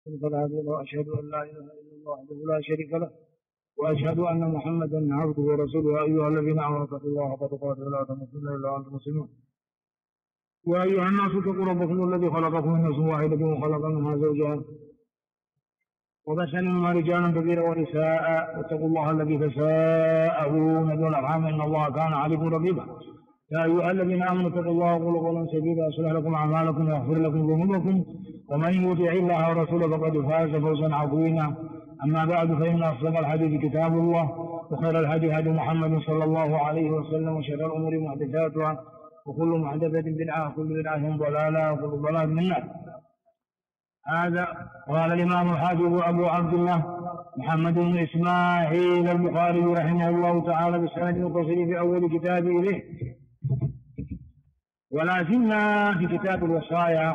وأشهد أن لا إله إلا الله وحده لا شريك له وأشهد أن محمدا عبده ورسوله. يا أيها الذين آمنوا اتقوا الله حق تقاته ولا تموتن إلا وأنتم مسلمون. يا أيها الناس اتقوا ربكم الذي خلقكم من نفس واحدة وخلق منها زوجها وبث منهما رجالا كثيرا ونساء واتقوا الله الذي تساءلون به والأرحام إن الله كان عليكم رقيبا. يا أيها الذين آمنوا اتقوا الله وقولوا قولا سديدا يصلح لكم أعمالكم ويغفر لكم ذنوبكم ومن يطع الله ورسوله فقد فاز فوزا عظيما. أما بعد فإن أصدق الحديث كتاب الله وخير الهدي هدي محمد صلى الله عليه وسلم وشر الأمور محدثاتها وكل محدثة بدعة وكل بدعة ضلالة وكل ضلالة من النار. هذا قال الإمام الحافظ أبو عبد الله محمد بن إسماعيل البخاري رحمه الله تعالى بالسند المتصل في أول كتابه إليه. ولا زلنا في كتاب الوصايا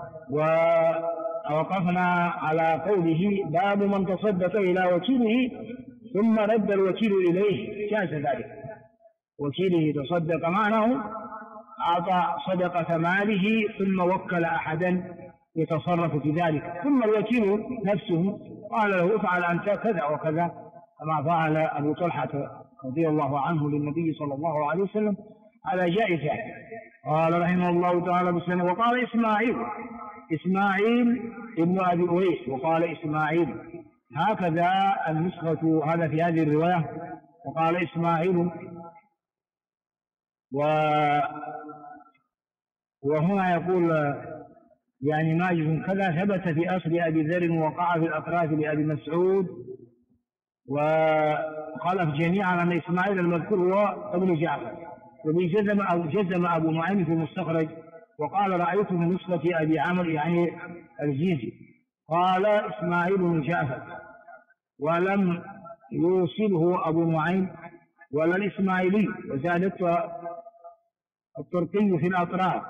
ووقفنا على قوله باب من تصدق إلى وكيله ثم رد الوكيل إليه جاز ذلك. وكيله تصدق معه أعطى صدقة ماله ثم وكل أحدا يتصرف في ذلك ثم الوكيل نفسه قال له افعل أنت كذا وكذا كما فعل أبو طلحة رضي الله عنه للنبي صلى الله عليه وسلم على جائزة. قال رحمه الله تعالى بسنة وقال إسماعيل ابن أبي أويس وقال إسماعيل هكذا النسخة هذا في هذه الرواية وقال إسماعيل. وهنا يقول يعني ماجد كذا ثبت في أصل أبي ذر وقع في الأطراف لأبي مسعود وقال جميعا أن إسماعيل المذكور هو ابن جعفر. وجزم أبو نعيم في المستخرج وقال رأيت في نسخة أبي عمرو يعني الجيزي قال إسماعيل بن جعفر ولم يوصله أبو نعيم ولا الإسماعيلي. وزادت التركي في الأطراف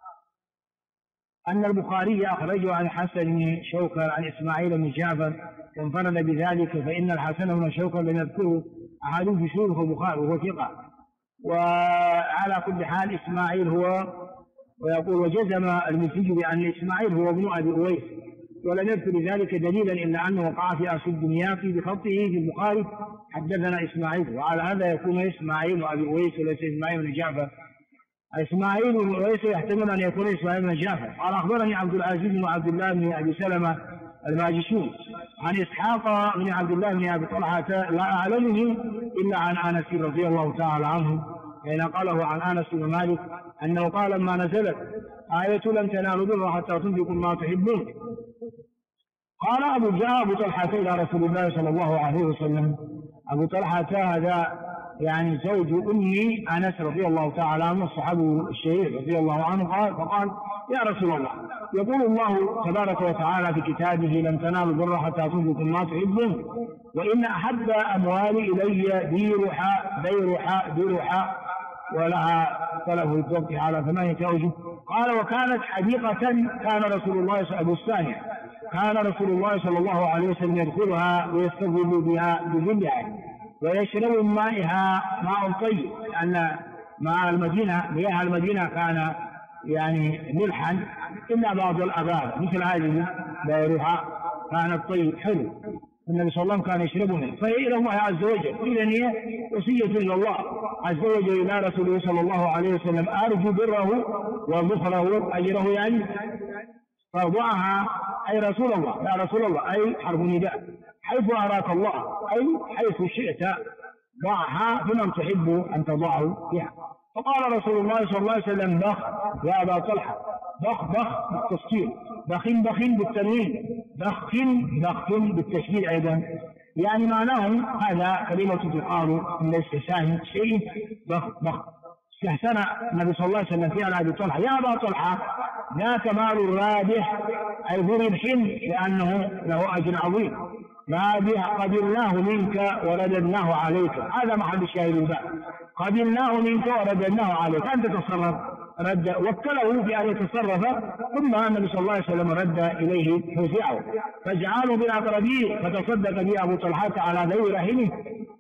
أن البخاري أخرجه عن حسن بن شوكر عن إسماعيل بن جعفر وانفرد بذلك فإن الحسن بن شوكر لم يذكره أحد في شيوخ البخاري وهو ثقة. وعلى كل حال إسماعيل هو ويقول وجزم المسيج بأن إسماعيل هو ابن أبي أويس ولم يذكر ذلك دليلا إلا أنه وقع في أصل الدنياقي بخطه في البخاري حدثنا إسماعيل. وعلى هذا يكون إسماعيل أبي أويس وليس إسماعيل بن جعفر. إسماعيل بن أويس يحتمل أن يكون إسماعيل بن جعفر. قال أخبرني عبد العزيز بن عبد الله بن أبي سلمة الماجشون عن إسحاق بن عبد الله بن أبي طلحة لا أعلمه إلا عن أنس رضي الله تعالى عنه حين قاله عن أنس بن مالك أنه قال لما نزلت آية لن تنالوا البر حتى تنفقوا ما تحبون قال أبو طلحة إلى رسول الله صلى الله عليه وسلم. أبو طلحة هذا يعني زوج أمي أنس رضي الله تعالى عنه الصحابي الشهير رضي الله عنه فقال يا رسول الله يقول الله تبارك وتعالى في كتابه لن تنالوا البر حتى تنفقوا ما تحبون وإن أحب أموالي إلي بيرحاء ولها طلب الوقت على 8 أوجه. قال وكانت حديقة كان رسول الله صلى الله عليه وسلم يدخلها ويستظل بها بظلها ويشرب من مائها ماء طيب لأن مياه المدينة كان يعني ملحا إلا بعض الأبار مثل هذه بيرحاء كانت طيب حلو النبي صلى الله عليه وسلم كان يشرب منه. فهي إلى الله عز وجل إذن هي وصية إلى الله عز وجل إلى رسوله صلى الله عليه وسلم أرجو بره وظفره أجره يعني فضعها أي رسول الله يا رسول الله أي حرف نداء حيث أراك الله أي حيث شئت ضعها بمن تحب أن تضعه فيها. فقال رسول الله صلى الله عليه وسلم بخ يا أبا طلحة بخ بالتسكين بخ بالتنوين بخ بالتشديد أيضا يعني معناه هذا كلمة تقال من الاستحسان شيء بخ استحسن النبي صلى الله عليه وسلم في أبي طلحة يا أبا طلحة ذاك مال الرابح أي ذو ربح لأنه له أجر عظيم رابح قبلناه منك ورددناه عليك. هذا محل الشاهد الباب قبلناه منك ورددناه عليك أنت تصرف وكله في أن يتصرف ثم النبي صلى الله عليه وسلم رد إليه فزعه فاجعله بالأقربين فتصدق به أبو طلحة على ذوي رحمه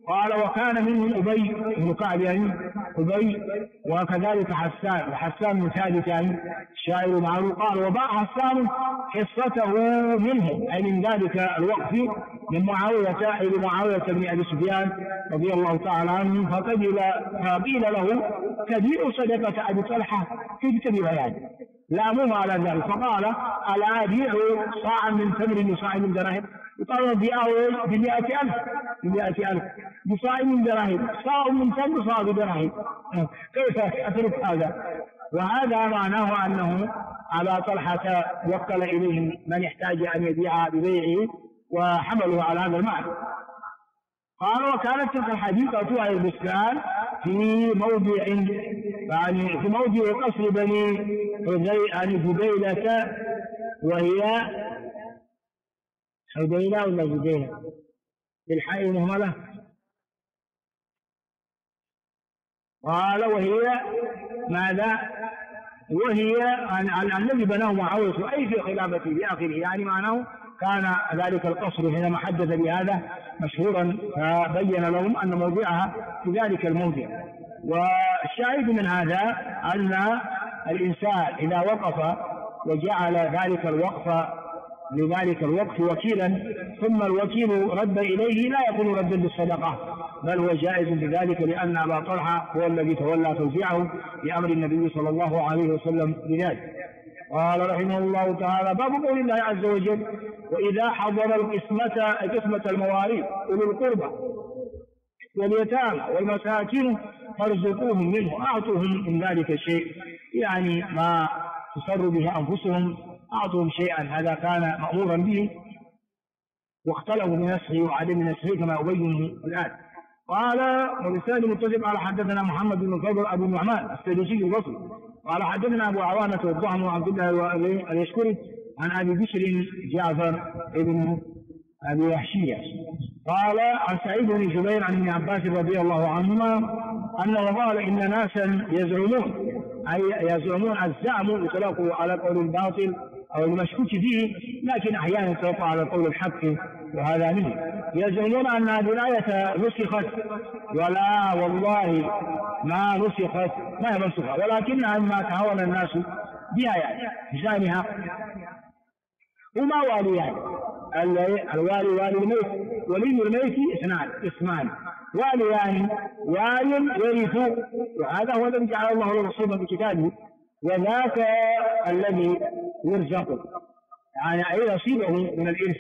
قال وكان منهم أبي بن كعب يعني أبي، وكذلك حسان، وحسان من ثابت يعني الشاعر معروف. قال وباع حسان حصته منهم أي من ذلك الوقف من معاوية إلى معاوية بن أبي سفيان رضي الله تعالى عنه، فقيل له تبيع صدقة أبي طلحة، كيف تبيع يعني؟ لاموه على ذلك، فقال ألا أبيع صاعا من تمر وصاع من دراهم؟ قالوا بيعه ب100,000 بصاع من دراهم، صاع من تمر صاع بدراهم، كيف أترك هذا؟ وهذا معناه أنه أبا طلحة وكل إليهم من يحتاج أن يبيع ببيعه وحملوا على هذا المعنى. قال وكانت تلك الحديقة أي البستان في موضع يعني في موضع قصر بني جبيلة، وهي حدينة ولا جبيلة بالحي المهملة. قال وهي ماذا؟ وهي الذي بناه معاوية أي في خلافته بآخره، يعني معناه كان ذلك القصر حينما حدث بهذا مشهورا، فبين لهم أن موضعها في ذلك الموضع. والشاهد من هذا أن الإنسان إذا وقف وجعل ذلك الوقف لذلك الوقت وكيلا، ثم الوكيل رد إليه، لا يكون ردا للصدقة، بل هو جائز بذلك، لأن أبا طلحة هو الذي تولى توزيعه بأمر النبي صلى الله عليه وسلم بذلك. قال رحمه الله تعالى باب قول الله عز وجل وإذا حضر قسمة المواريث أولو القربى واليتامى والمساكين فارزقوهم منه، أعطوهم من ذلك شيء، يعني ما تصر به أنفسهم أعطوهم شيئا، هذا كان مأمورا به واختلفوا بنسخه وعدم نسخه كما أبينه الآن. قال ولسان متفق على حدثنا محمد بن الفضل أبو النعمان السدوسي البصري قال حدثنا أبو عوانة والضحم وعبد الله اليشكري عن أبي بشر جعفر بن أبي وحشية قال عن سعيد بن جبير عن ابن عباس رضي الله عنهما أنه قال إن ناسا يزعمون الزعم يطلق على قول الباطل أو المشكوك فيه، لكن أحيانا يطلق على قول الحق، وهذا منه. يزعمون أن هذه الآية نسخت، ولا والله ما نسخت، ما هي منسوخة، ولكنها ما تهاون الناس بها يعني بشأنها. وما واليان الوالي والي الميت، ولي الميت اسمان واليان، وال يرث، وهذا هو الذي جعل الله له نصيبا بكتابه، وذاك الذي يرزق يعني أي نصيبه من الإرث.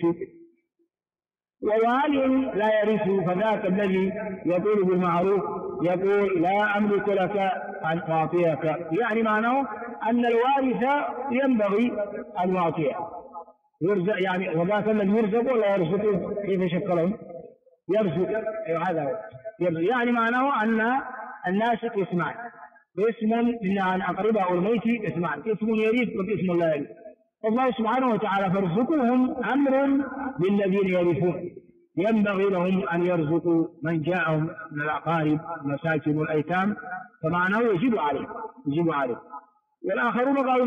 ووال لا يرث فذاك الذي يقول بالمعروف، يقول لا أملك لك أن أعطيك، يعني معناه أن الوارث ينبغي أن يعطيه، يرزق يعني، وذاك الذي يرزق ولا يرزق، كيف شكلهم؟ يرزق، هذا يعني معناه أن الناس اسمان، اسم من عن أقرباء الميت اسمان، اسم يرث واسم لا يرث. الله سبحانه وتعالى فارزقوهم أمر للذين يرثون، ينبغي لهم أن يرزقوا من جاءهم من الأقارب المساكين والأيتام، فمعناه يجب عليه. والآخرون قالوا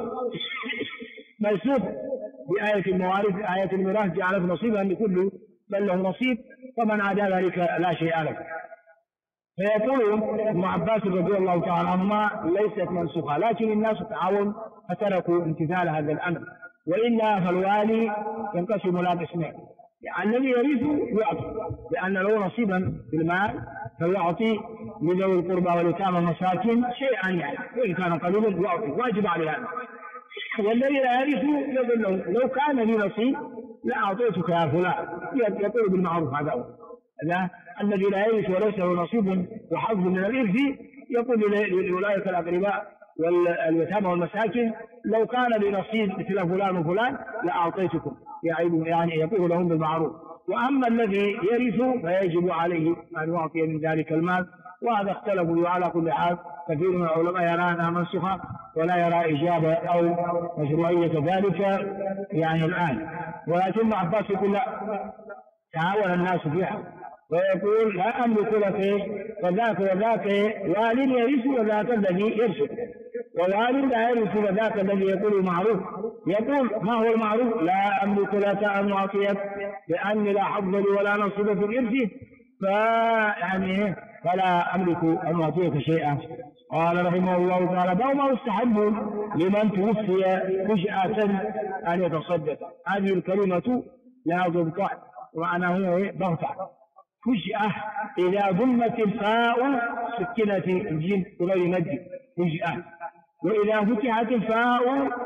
منسوخ بآية الموارث، آية الميراث جعلت نصيبا لكل بل له نصيب، ومن عدا ذلك لا شيء له. فيقول ابن عباس رضي الله تعالى عنهما ليست منسوخة، لكن الناس تعاون فتركوا امتثال هذا الأمر، وإلا فالوالي ينقسم إلى قسمين، يعني الذي يرث يعطي لأن له نصيبا في المال فيعطي لذوي القربى واليتامى والمساكين شيئا يعني، وإن كان قليلا يعطي، واجب عليه هذا. والذي لا يرث يقول له لو كان لي نصيب لأعطيتك يا فلان، يقول بالمعروف. هذا الذي لا يرث وليس له نصيب وحظ من الإرث يقول لأولئك الأقرباء واليتامى والمساكين لو كان لي نصيب مثل فلان وفلان لأعطيتكم، يعني يقول لهم بالمعروف. وأما الذي يرث فيجب عليه أن يعطي من ذلك المال، وهذا اختلفوا على كل حال. كثير من العلماء يرى أنها منسوخة ولا يرى إجابة أو مشروعية ذلك يعني الآن، ولكن عباس يقول لا، تعاون الناس فيها، ويقول لا أملك لك وذاك وال يرث وذاك الذي يرث، ووال لا يرث وذاك الذي يقول معروف. يقول ما هو المعروف؟ لا أملك لك أن أعطيك لأني لا حظ لي ولا نصيب في الإرث، فيعني فلا أملك أن أعطيك شيئا. قال رحمه الله تعالى: باب ما يستحب لمن توفي فجأة أن يتصدق. هذه الكلمة لا ضبطان، ومعناه بغتة. فجأة إذا ضمت الفاء سكنت الجيم بغير مد فجأة، وإذا فتحت الفاء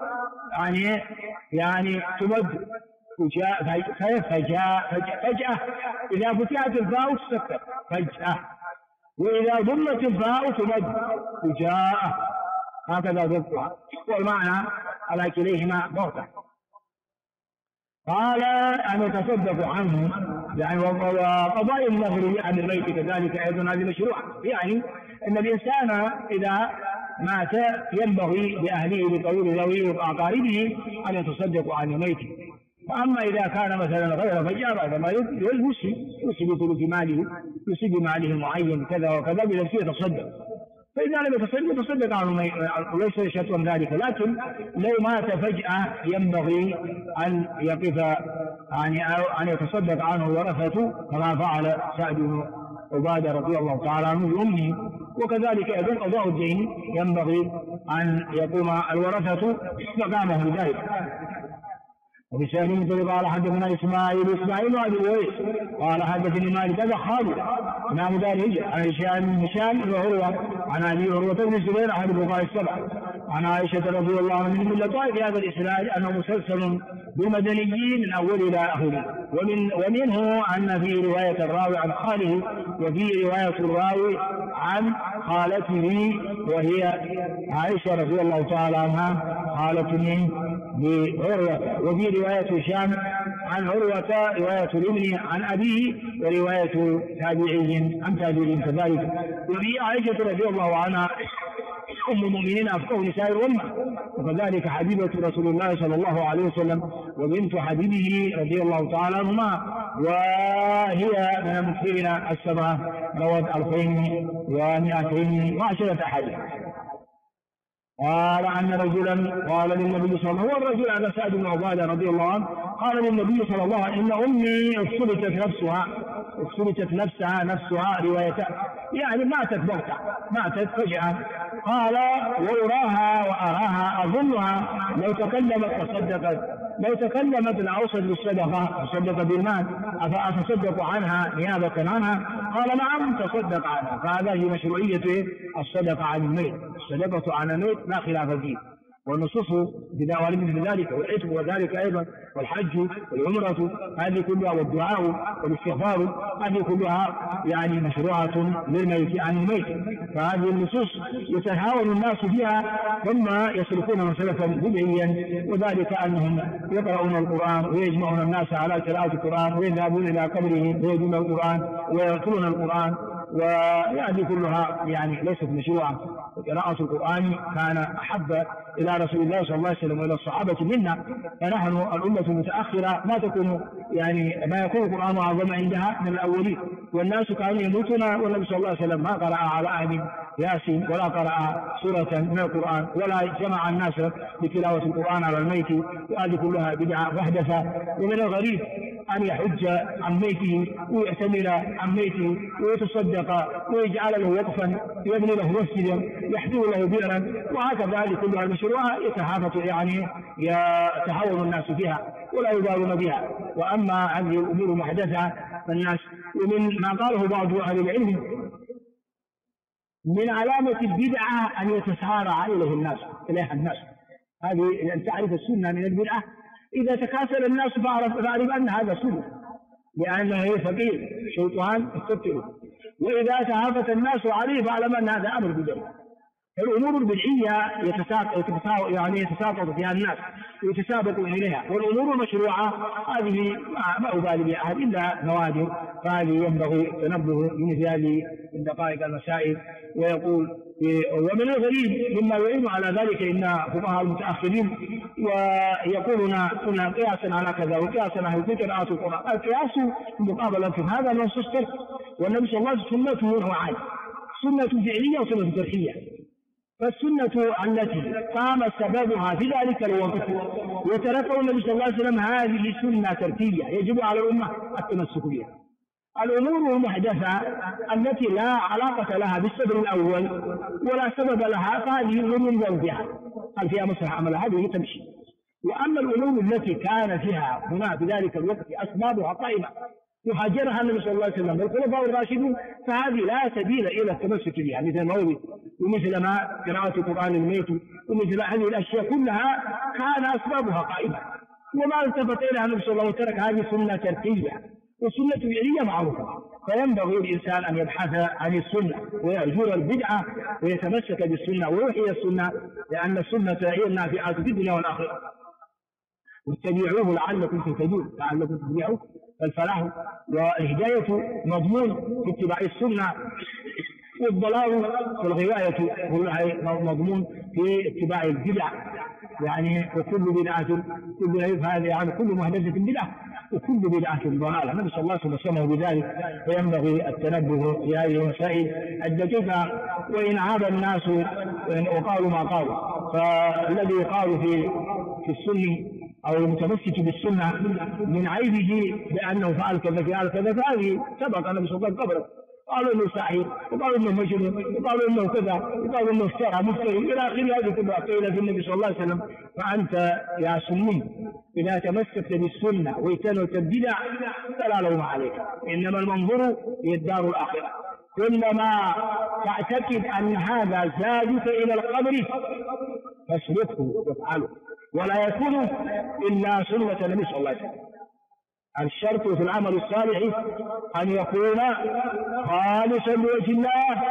يعني تمد فجأة. إذا فتحت الفاء تسكت فجأة، وإذا ضمت الفاء تمد فجاءة. هكذا ضبطها، والمعنى على كليهما بغتة. قال أن يتصدق عنه يعني وقضاء النذر عن الميت كذلك أيضا هذه مشروعة. يعني أن الإنسان إذا مات ينبغي لأهله بطول ذويه وأقاربه أن يتصدقوا عن الميت. فأما إذا كان مثلا غير فجأة بعد ما يوصي بثلث ماله، يوصي بماله معين كذا وكذا بنفسه يتصدق. فإذا لم يتصدق عنه ليس شرط ذلك، لكن لو مات فجأة ينبغي أن يقف أن يتصدق عنه ورثته كما فعل سعد بن عبادة رضي الله تعالى عنه بأمه. وكذلك أيضا قضاء الدين ينبغي أن يقوم الورثة مقامه لذلك. وبسالم قال حدثنا إسماعيل وأبي أويس قال حدثني مالك هذا خالد إمام دار الهجرة عن هشام وعروة عن أبي عروة بن الزبير أحد الفقهاء السبعة عن عائشة رضي الله عنها من اللطائف في هذا الإسناد أنه مسلسل بالمدنيين من أول إلى آخره. ومنه أن في رواية الراوي عن خاله، وفي رواية الراوي عن خالته وهي عائشة رضي الله تعالى عنها خالته بعروة. وفي رواية هشام عن عروة رواية الابن عن أبيه، ورواية تابعي عن تابعي كذلك. وفي عائشة رضي الله عنها أم المؤمنين أفقه نساء الأمة، وكذلك حبيبة رسول الله صلى الله عليه وسلم وبنت حبيبه رضي الله تعالى عنهما، وهي من المكثرين السبعة روت 2210 حديث. قال أن رجلا قال للنبي صلى الله عليه وسلم، هو الرجل هذا سعد بن عبادة رضي الله عنه، قال للنبي صلى الله عليه وسلم: إن أمي افتلتت نفسها روايتان، يعني ماتت بغتة، ماتت فجأة. قال: وأراها أظنها لو تكلمت لأوصل بالصدقة، تصدق بالمال، أفأتصدق عنها نيابة عنها؟ قال: نعم تصدق عنها. فهذا هي مشروعية الصدقة عن الميت. الصدقة عن الميت لا خلاف فيه، والنصوص بدوالب مثل ذلك، والعتق وذلك أيضا، والحج والعمرة هذه كلها، والدعاء والاستغفار هذه كلها يعني مشروعة للميت عن الميت. فهذه النصوص يتهاون الناس فيها ثم يسلكون مسلكا بدعيا، وذلك أنهم يقرؤون القرآن ويجمعون الناس على قراءة القرآن، ويذهبون إلى قبره ويجمعون القرآن ويقرؤون القرآن، وهذه كلها يعني ليست مشروعة. قراءة القرآن كان أحب إلى رسول الله صلى الله عليه وسلم وإلى الصحابة منا، فنحن الأمة المتأخرة ما يكون القرآن أعظم عندها من الأولين، والناس كانوا يموتون والنبي صلى الله عليه وسلم ما قرأ على أحد ياسين ولا قرأ سورة من القرآن ولا جمع الناس بتلاوة القرآن على الميت، وهذه كلها بدعة محدثة. ومن الغريب أن يحج عن ميته ويعتمر عن ميته ويتصدق ويجعل له وقفا، يبني له مسجدا، يحفر له بئرا، وهكذا هذه كلها المشروعة يتهاون الناس فيها ولا يبالون بها. وأما هذه الأمور محدثة فالناس، ومن ما قاله بعض أهل العلم من علامة البدعة أن يتسارع إليها الناس. هذه أن تعرف السنة من البدعة، إذا تكاسل الناس فاعرف أن هذا سنة، لأنه فقير شيطان يستبطئه، وإذا تهافت الناس عليه فاعلم أن هذا أمر بدعة. الأمور البدعية يتساقط فيها الناس ويتسابقوا إليها، والأمور المشروعة هذه ما أبالي بأحد إلا نوادر، فهذه ينبغي التنبه بمثل هذه الدقائق المسائل. ويقول: ومن الغريب مما يعين على ذلك إن فقهاء المتأخرين ويقولون كنا قياسا على كذا وقياسا على قراءة القرآن. القياس مقابلة هذا منصوص ترك، والنبي صلى الله عليه وسلم سنته نوعان: سنة فعلية وسنة تركية. فالسنة التي قام سببها في ذلك الوقت وتركه النبي صلى الله عليه وسلم هذه سنة تركية يجب على الأمة التمسك بها. الأمور المحدثة التي لا علاقة لها بالسبب الأول ولا سبب لها فهذه أمور ينظر هل فيها مصلحة أم لا، هذه تمشي. وأما الأمور التي كان فيها هنا في ذلك الوقت أسبابها قائمة يحجرها النبي صلى الله عليه وسلم والخلفاء الراشدون، فهذه لا سبيل إلى التمسك بها، مثل المولد ومثل ما قراءة القرآن الميت ومثل هذه الأشياء كلها كان أسبابها قائمة وما التفت إليها النبي صلى الله عليه وسلم وترك. هذه سنة تركية والسنة فعلية معروفة، فينبغي الإنسان أن يبحث عن السنة ويهجر البدعة ويتمسك بالسنة ويحيي السنة، لأن السنة هي النافعة في الدنيا والآخرة. واتبعوه لعلكم تهتدون، لعلكم تفلحون. فالفلاح والهداية مضمون في اتباع السنة، والضلال والغواية مضمون في اتباع البدع. يعني وكل بدعة كل محدثة بدعة وكل بدعة ضلالة. النبي صلى الله عليه وسلم بذلك، فينبغي التنبه لهذه المسائل الدقيقة. وإن عاب الناس وقالوا ما قالوا، فالذي يقال في السنة أو المتمسك بالسنة من عيبه بأنه فعل كذا فعل كذا، فهذه سبق النبي صلى الله عليه وسلم قالوا انه ساحر، وقالوا انه مجنون، وقالوا انه كذا، وقالوا انه افترى مفتري الى اخره. هذه كلها قيل في النبي صلى الله عليه وسلم. فانت يا سني اذا تمسكت بالسنه واجتنبت البدع فلا لوم عليك، انما المنظور هي الدار الاخره. كلما تعتقد ان هذا زادك الى القبر فاسلكه وافعله، ولا يكون الا سنه النبي صلى الله عليه وسلم. الشرط في العمل الصالح أن يكون خالصا لوجه الله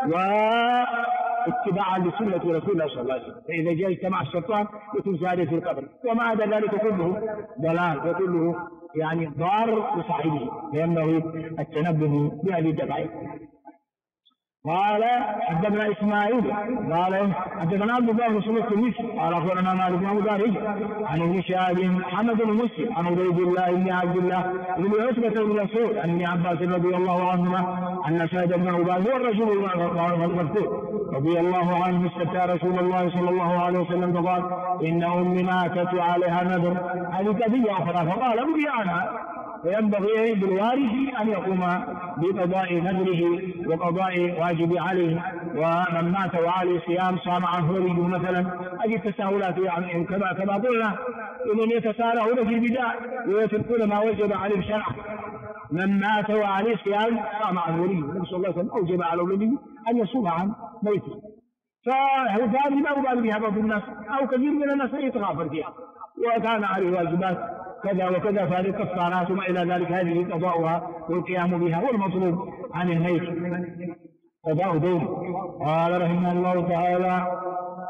واتباعا لسنة رسول الله صلى الله عليه وسلم. فإذا جاء اجتمع الشرطان يكون زاد في القبر، وما عدا ذلك كله ضلال وكله يعني ضار لصاحبه، فينبغي التنبه بهذه الدقائق. قال حدثنا اسماعيل قال حدثنا عبد الله بن سليمان الترمذي قال اخبرنا مالك بن ابي دارج عن ابن شهاب محمد بن مسلم عن عبيد الله بن عبد الله بن عتبة بن مسعود عن ابن عباس رضي الله عنهما ان سعد بن عباد هو الرجل المذكور رضي الله عنه استفتى رسول الله صلى الله عليه وسلم فقال ان امي ماتت عليها نذر، هذه قضيه اخرى، فقال ابني عنها. فينبغي بالوارث أن يقوم بقضاء نذره وقضاء واجب عليه. ومن مات وعليه صيام صام عنه وليه مثلا، هذه التساهلات يعني كما قلنا إنهم يتسارعون في البدع ويتركون ما وجب عليه شرعا. من مات وعليه صيام صام عنه وليه، النبي صلى الله عليه وسلم أوجب على وليه أن يصوم عن ميته، فهذه ما يبال بها بعض الناس أو كثير من الناس يتغافل فيها، وكان عليه واجبات كذا وكذا، فهذه الكفارات وما إلى ذلك هذه قضاؤها والقيام بها، والمطلوب عن الميت قضاء دين. قال رحمه الله تعالى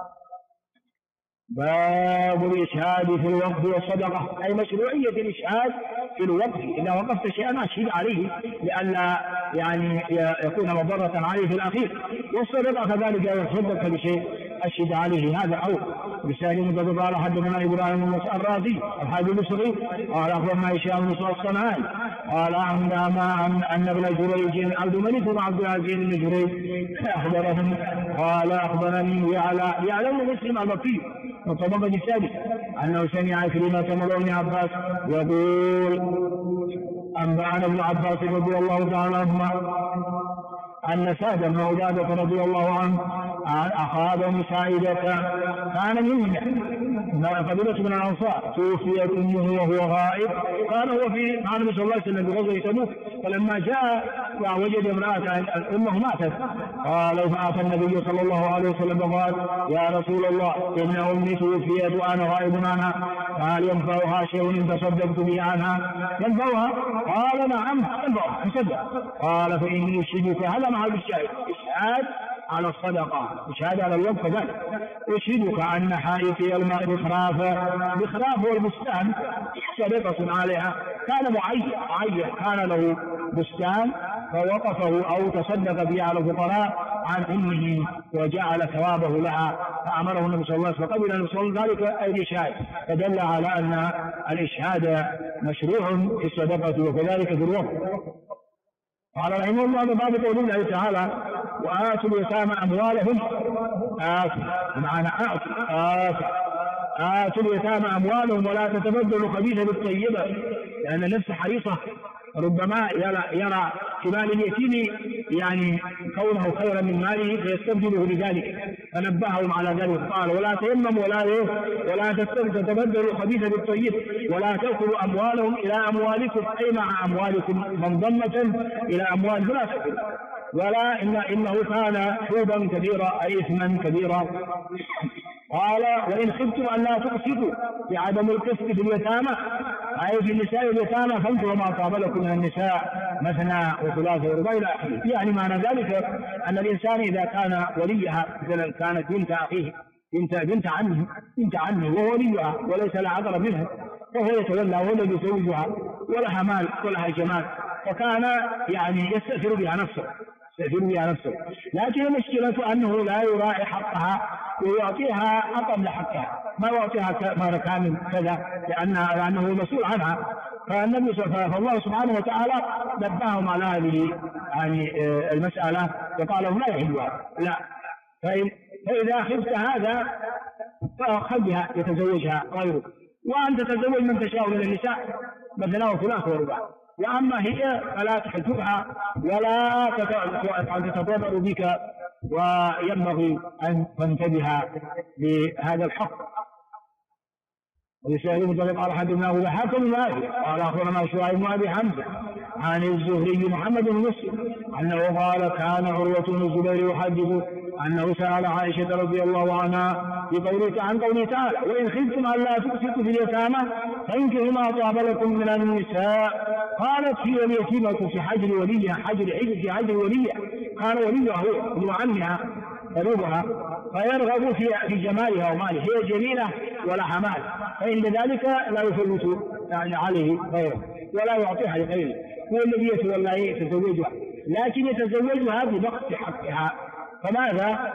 باب الإشهاد في الوقف والصدقة، أي مشروعية الإشهاد في الوقف. إذا وقفت شيئا أشهد عليه لئلا يعني يكون مضرة عليه في الأخير، والصدقة كذلك يصدق بشيء أشهد عليه. هذا أو بسالم قال حدثنا إبراهيم بن الرازي الحاج الصغير قال أخبرنا هشام بن الصنعاني قال أن ابن جريج عبد الملك بن عبد العزيز بن جريج أخبرهم قال أخبرني يعلم مسلم المكي من طبقة السادس أنه سمع كلمة مولى ابن عباس يقول أنبأنا ابن عباس رضي الله تعالى عنهما أن سعد بن عبادة رضي الله عنه أخا بني ساعدة كان منهم قبيلة من الأنصار توفيت أمه وهو غائب، كان هو في مع النبي صلى الله عليه وسلم بغزوة تبوك، فلما جاء ووجد امرأة أمه ماتت قال فأتى النبي صلى الله عليه وسلم وقال يا رسول الله إن أمي توفيت وأنا غائب عنها، قال ينفعها شيء إن تصدقت به عنها؟ ينفعها؟ قال نعم ينفعها تصدق. قال فإني أشهدك، هذا مع الشاهد إشهاد على الصدقة، إشهاد على الوقف كذلك. أشهدك أن حائطي الماء بخراف والبستان صدقة عليها، كان معين كان له بستان فوقفه أو تصدق به على الفقراء عن أمه وجعل ثوابه لها، فأمره النبي صلى الله عليه وسلم فقبل النبي صلى الله عليه وسلم ذلك الإشهاد، فدل على أن الإشهاد مشروع في الصدقة وكذلك في الوقف. قال رحمه الله باب قول الله تعالى وآتوا اليتامى أموالهم، بمعنى آتوا اليتامى أموالهم ولا تتبدلوا الخبيث بالطيبة، لأن النفس حريصة ربما يرى في مال اليتيم يعني كونه خيرا من ماله فيستبدله بذلك، فنبههم على ذلك قال ولا تيمموا ولا تتبدلوا الخبيث بالطيب ولا تأكلوا أموالهم إلى أموالكم أي مع أموالكم منضمة إلى أموالهم لا تأكلوا ولا إنه كان حوبا كبيرا أي إثما كبيرا. قال وإن خفتم أن لا تقسطوا بعدم القسط في اليتامى أي في النساء اليتامى فانكحوا ما طاب لكم من النساء مثنى وثلاث ورباع إلى آخره. يعني معنى ذلك أن الإنسان إذا كان وليها مثلا كانت بنت أخيه بنت عمه وهو وليها وليس لا عذر منها فهو يتولى وهو الذي يزوجها ولها مال ولها جمال فكان يعني يستأثر بها نفسه لكن المشكلة أنه لا يراعي حقها ويعطيها أقل حقها ما يعطيها مال كامل كذا لأنه مسؤول عنها. فالله سبحانه وتعالى نبههم على هذه يعني المسألة وقال لهم لا يحلها لا. فإذا خفت هذا فخلها يتزوجها غيرك وأنت تتزوج من تشاء من النساء مثلا وثلاث ورباع وأما هي فلا تحجبها ولا تتضرر بك وينبغي أن تنتبه لهذا الحق. ويسألون قال حدثنا أبو حاتم المالكي قال أخبرنا شعيب بن أبي حمزة عن الزهري محمد بن مسلم أنه قال كان عروة بن الزبير يحدث أنه سأل عائشة رضي الله عنها عن قوله تعالى وإن خفتم ألا تقسطوا في اليتامى فانكحوا ما طاب لكم من النساء قالت هي اليتيمة في حجر وليها في حجر وليها كان وليها هو ابن عمها قريبها فيرغب في جمالها ومالها هي جميلة ولا حمال فإن ذلك لا يفوت يعني عليه غيره ولا يعطيها لغيره هو الذي يتولى يتزوجها لكن يتزوجها بنقص حقها. فماذا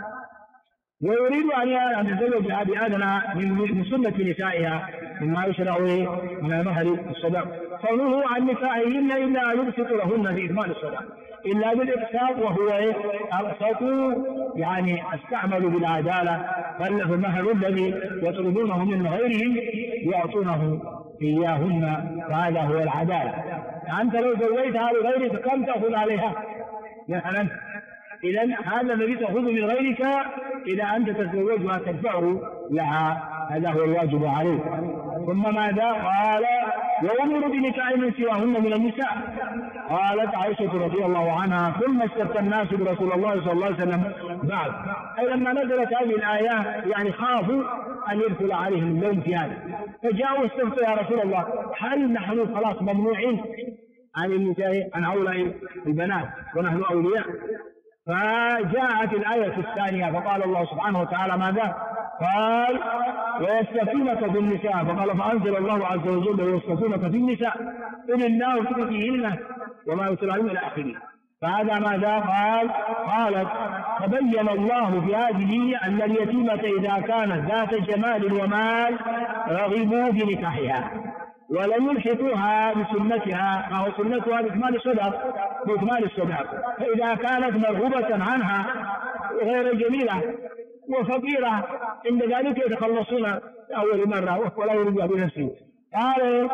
ويريد أن يتزوجها بأدنى من سنة نسائها مما يشرع من المهر الصداق قوله عن نسائهن إلا أن يقسطوا لهن في إكمال الصداق إلا بالإقساط وهو أقسط يعني استعملوا بالعدالة فالمهر الذي يطلبونه من غيرهم يعطونه إياهن فهذا هو العدالة. أنت لو زوجتها لغيرك كم تأخذ عليها مثلا إذن هذا الذي تأخذ من غيرك إذا أنت تتزوجها تدفعه لها هذا هو الواجب عليك. ثم ماذا قال وأمر بنكاح من سواهن من النساء قالت عائشة رضي الله عنها ثم استفتى الناس برسول الله صلى الله عليه وسلم بعد أي لما نزلت هذه الآية يعني خافوا أن يدخل عليهم اللوم في هذا فجاءوا استفتوا يا رسول الله هل نحن خلاص ممنوعين عن النساء عن هؤلاء البنات ونحن أولياء. فجاءت الآية الثانية فقال الله سبحانه وتعالى ماذا قال ويستفتونك في النساء فقال فأنزل الله عز وجل ويستفتونك في النساء قل الله تؤتيهن وما يتلعون إلى آخره. فهذا ماذا قالت فبين الله في هذه أن اليتيمة إذا كانت ذات جمال ومال رغبوا بنكاحها ولم يلحقوها بسنتها ما هو سنتها بإكمال الصداق فإذا كانت مرغوبة عنها غير جميلة وفقيرة عند ذلك يتخلصون أول مرة ولا يرجع بنفسه قال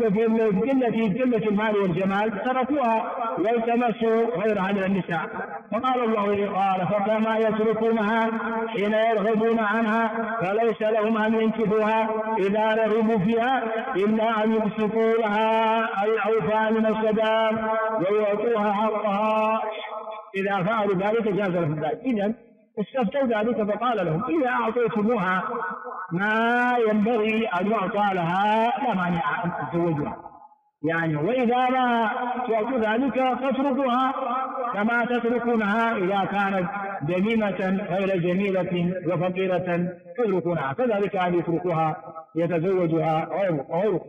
في قلة المال والجمال تركوها والتمسوا غيرها من النساء. فقال الله قال فكما يتركونها حين يرغبون عنها فليس لهم أن ينكحوها إذا رغبوا فيها إلا أن يقسطوا لها الأوفى من الصداق ويعطوها حقها إذا فعلوا ذلك جاز لهم ذلك. إذن استفتوا ذلك فقال لهم إذا أعطيتموها ما ينبغي أن يعطى لها لا مانع أن تتزوجها يعني وإذا ما تعطوا ذلك تتركوها كما تتركونها إذا كانت جميلة غير جميلة وفقيرة تتركونها كذلك أن يتركوها يتزوجها غيره.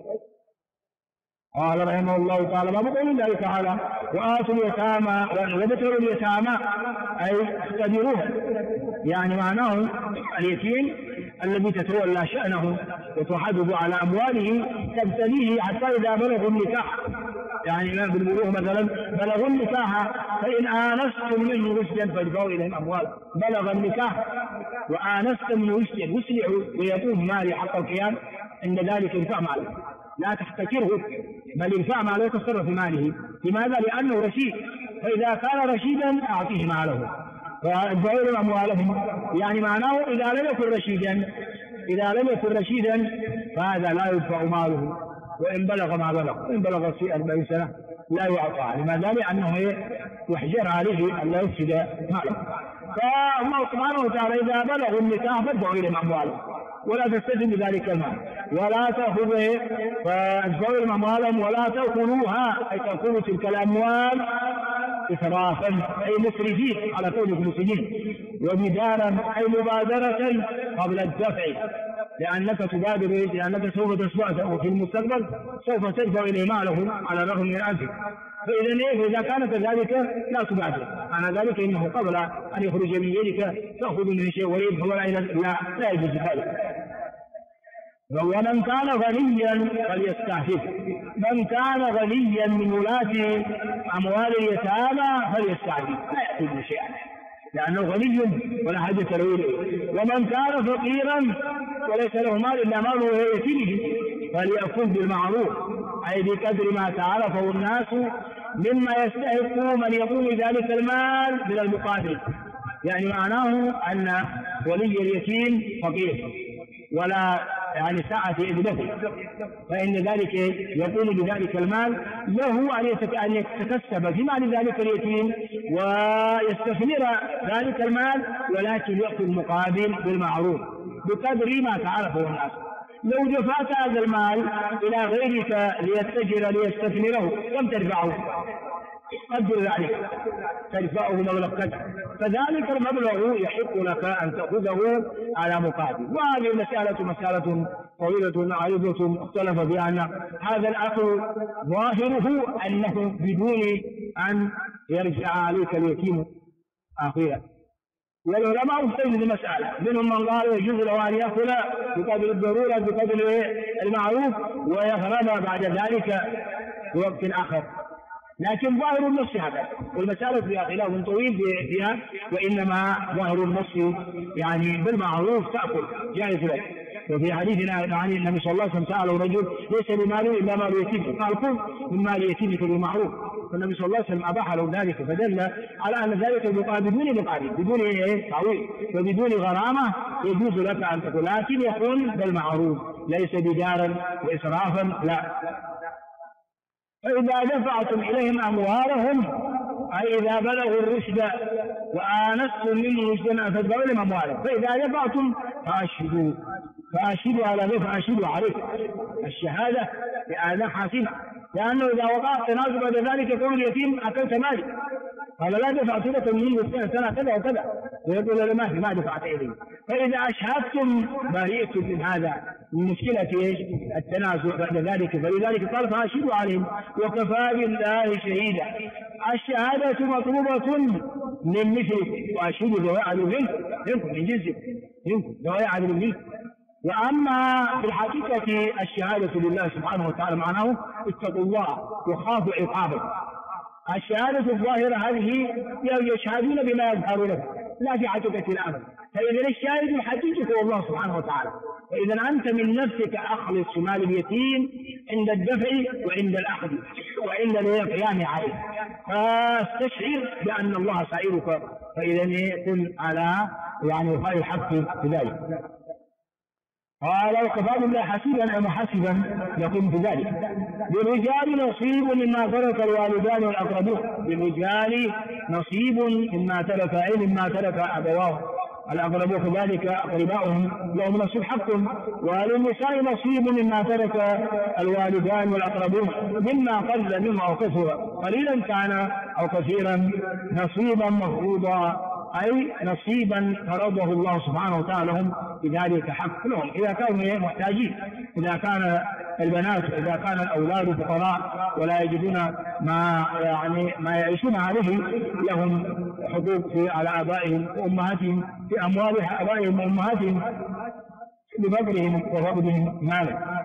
قال رحمه الله تعالى ما بقول الله تعالى وآتوا اليتامى وابتلوا اليتامى أي اختبروه يعني معناه اليتيم الذي تتولى شأنه وتحافظ على أمواله تبتليه حتى إذا بلغوا النكاح يعني ما بالبلوغ مثلا بلغوا النكاح فإن آنستم منه رشدا فادفعوا إليهم أموالهم بلغ النكاح وآنستم منه رشدا يسرعوا ويقوم مالي حق القيام عند ذلك ادفع ماله لا تحتكره بل ينفع ما لا يتصرف في ماله. لماذا؟ لأنه رشيد، فإذا كان رشيدا أعطيه ماله فادفعوا له أموالهم. يعني معناه إذا لم يكن رشيدا فهذا لا يدفع ماله، وإن بلغ ما بلغ، إن بلغ 40 سنة لا يعطى. لماذا؟ لأنه يحجر عليه أن لا يفسد ماله. فالله سبحانه وتعالى إذا بلغوا النكاح فادفعوا إليهم أموالهم ولا تستثنوا بذلك المال ولا تأخذوا، فادفعوا إليهم أموالهم ولا تأكلوها، أي تأكلوا تلك الأموال إسرافا أي مسرفين على كونكم مسرفين، وبدارا أي مبادرة قبل الدفع، لأنك تبادر، لأنك سوف تدفع في المستقبل سوف تدفع إليه ماله على الرغم من أجله. فإذا كان كذلك لا تبادر، معنى ذلك إنه قبل أن يخرج من يدك تأخذ من شيء وريبه لا يجوز ذلك. ومن كان غنيا فليستعفف، من كان غنيا من ولاة أموال اليتامى فليستعفف، لا يأخذ شيئا لأنه غني ولا حاجة له إليه. ومن كان فقيرا وليس له مال إلا ماله يتيمه فليأكل بالمعروف، أي بقدر ما تعرفه الناس مما يستحق من يقوم ذلك المال من المقابل. يعني معناه أن ولي اليتيم فقير ولا يعني ساعة ابنته، فإن ذلك يقوم بذلك المال له أن يتكسب في مال ذلك اليتيم ويستثمر ذلك المال، ولكن يأخذ مقابل بالمعروف بقدر ما تعرفه الناس. لو دفعت هذا المال إلى غيرك ليتجر ليستثمره كم تدفعه؟ قدر ذلك تدفعه مبلغ كذا، فذلك المبلغ يحق لك أن تأخذه على مقابل. وهذه مسألة طويلة عريضة اختلف فيها أن هذا الأخذ ظاهره أنه بدون أن يرجع عليك اليتيم أخيرا. والعلماء اختلفوا في المسألة، منهم من قال يجوز له أن يأكل بقدر الضرورة بقدر المعروف ويهرب بعد ذلك في وقت آخر، لكن ظاهر النص هذا، والمسألة فيها خلاف طويل فيها، وإنما ظاهر النص يعني بالمعروف تأكل جائز لك. وفي حديثنا عن النبي صلى الله عليه وسلم سأله رجل ليس لماله إلا مال يتيمه، قال كل من مال يتيمك بالمعروف، فالنبي صلى الله عليه وسلم أباح له ذلك، فدل على أن ذلك بدون مقابل، بدون تعويض وبدون غرامة يجوز لك أن تقول، لكن يكون بالمعروف ليس بدارا وإسرافا لا. فإذا دفعتم إليهم أموالهم، أي إذا بلغوا الرشد وآنستم منهم رشدا فادفعوا لهم أموالهم، فإذا دفعتم فأشهدوا على ذلك، فأشهدوا عليكم الشهادة لأن حاسمة، لأنه إذا وقع التنازل بعد ذلك يقول اليتيم أكلت مالي، قال لا دفعت لك منه سنة كذا وكذا، ويقول له ما دفعت إليه. فإذا أشهدتم بريئتم من هذا من مشكلة التنازل بعد ذلك، فلذلك قال فأشهدوا عليهم وكفى بالله شهيدا. الشهادة مطلوبة من مثلكم وأشهدوا ذوي عدل منكم من جنسكم ذوي عدل منكم. وأما في الحقيقة الشهادة لله سبحانه وتعالى معناه اتقوا الله وخافوا عقابه. الشهادة الظاهرة هذه يشهدون بما يظهرونه لا في حقيقة الأمر، فإذا الشاهد الحقيقي هو الله سبحانه وتعالى. فإذا أنت من نفسك أخلص مال اليتيم عند الدفع وعند الأخذ وعند القيام عليه، فاستشعر بأن الله سائلك، فإذا يكون على يعني وفاء الحق بذلك. قال وكفى بالله حسيبا أو محاسبا يقوم بذلك. للرجال نصيب مما ترك الوالدان والأقربون، للرجال نصيب مما ترك أي مما ترك أبواه الأقربون، كذلك أقرباؤهم لهم نصيب حقهم. وللنساء نصيب مما ترك الوالدان والأقربون مما قل منه أو كثر، قليلا كان أو كثيرا، نصيبا مفروضا أي نصيبا فرضه الله سبحانه وتعالى لهم بذلك حق لهم إذا كانوا محتاجين. إذا كان البنات إذا كان الأولاد فقراء ولا يجدون ما يعيشون عليه، لهم حقوق على آبائهم وأمهاتهم في أموال آبائهم وأمهاتهم بفقرهم وفقدهم مالا.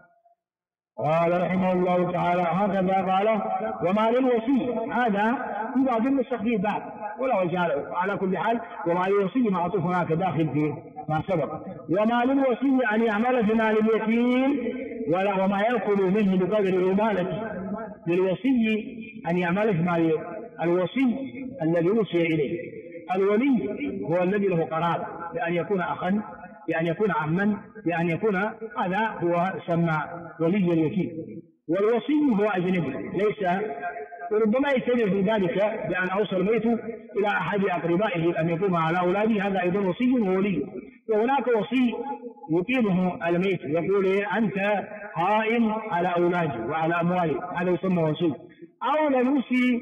قال رحمه الله تعالى هكذا قال وما للوصي، هذا يبقى ضمن التخفيف بعد ولا وجهه على كل حال. وما للوصي معطوف هناك داخل في ما سبق. وما للوصي أن يعمل في مال اليتيم وما يأكل منه بقدر العمالة للوصي أن يعمل مع الوصي الذي وصي إليه. الولي هو الذي له قرابة، بأن يكون أخا، بأن يكون عما، بأن يكون هذا هو سمى ولي اليتيم. والوصي هو أجنبي ليس، وربما يستدل في ذلك بأن أوصى الميت إلى أحد أقربائه أن يقوم على أولاده، هذا أيضا وصي وولي. وهناك وصي يقيمه الميت يقول أنت قائم على أولادي وعلى أموالي، هذا يسمى وصي. أو لنوصي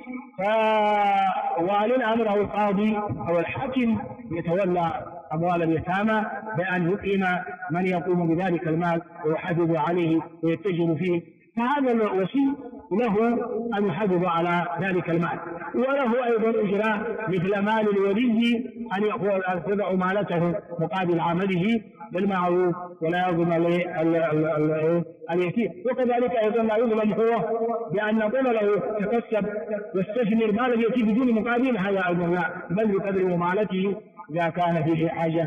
فوالي الأمر أو القاضي أو الحاكم يتولى أموال اليتامى بأن يقيم من يقوم بذلك المال ويحافظ عليه ويتجر فيه، فهذا الوصي له أن يحافظ على ذلك المال. وله أيضا إجراء مثل مال الولي أن يأخذ عمالته مقابل عمله بالمعروف ولا يظلم اليتيم. وكذلك أيضا لا يظلم هو بأن نقول له تكسب واستثمر مال اليتيم بدون مقابل، هذا أيضا لا، بل بقدر عمالته إذا كان فيه حاجة.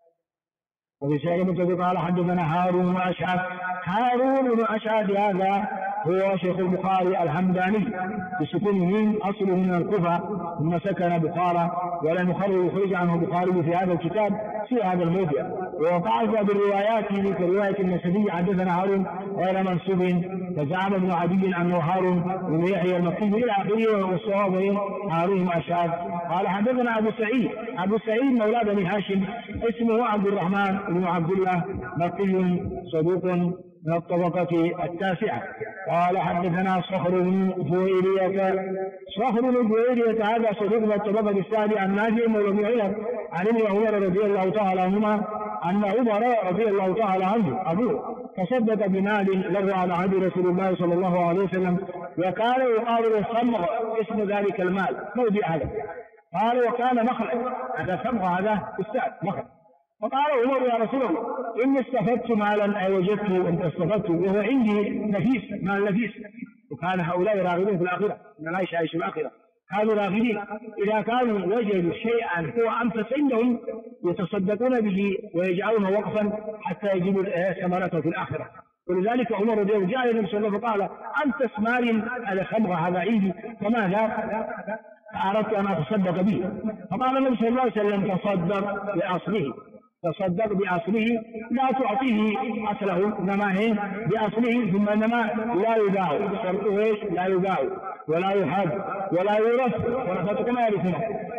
وفي سائر متفق قال حدثنا هارون بن أشعث. هارون بن أشعث هذا هو شيخ البخاري الحمداني بسكونه، أصله من الكوفة ثم سكن بخارى، ولم يخرج عنه البخاري في هذا الكتاب في هذا الموضع. وقعد بالروايات في رواية النسبي حدثنا هارون غير منسوب، فزعم ابن عدي أنه هارون بن يحيى المكي إلى آخره، والصواب هارون بن أشعث. قال حدثنا أبو سعيد مولى بني هاشم اسمه عبد الرحمن بن عبد الله مكي صدوق من الطبقة التاسعة. قال حدثنا صخر بن جويرية. صخر بن جويرية هذا صدوق من الطبقة السابعة النافع مولى بن عمر عن ابن عمر رضي الله تعالى عنهما أن عمر رضي الله تعالى عنه أبوه تصدق بمال له على عهد رسول الله صلى الله عليه وسلم، وكان يقابل الصمغ اسم ذلك المال موضع هذا. قال وكان مخلع، هذا صمغ هذا استاذ مخلع. فقال عمر يا رسول الله إني استفدت مالا أي وجدت أنت استفدت وهو عندي نفيس، مال نفيس، وكان هؤلاء راغبين في الآخرة، إن لا يعيش في الآخرة، كانوا راغبين إذا كانوا وجدوا شيئا هو أنفس عندهم يتصدقون به ويجعلونه وقفا حتى يجيبوا ثمرته في الآخرة. ولذلك عمر رضي الله عنه جاء النبي صلى الله عليه وسلم فقال أنت مال على خمر هذا عندي، فماذا؟ فأردت أن أتصدق به. فقال النبي صلى الله عليه وسلم تصدق بأصله، تصدق بأصله، لا تعطيه أصله، إنما هي بأصله، ثم إنما لا يباع، شرطه إيش؟ لا يباع ولا يحب ولا يورث ورثته ما يرثونه،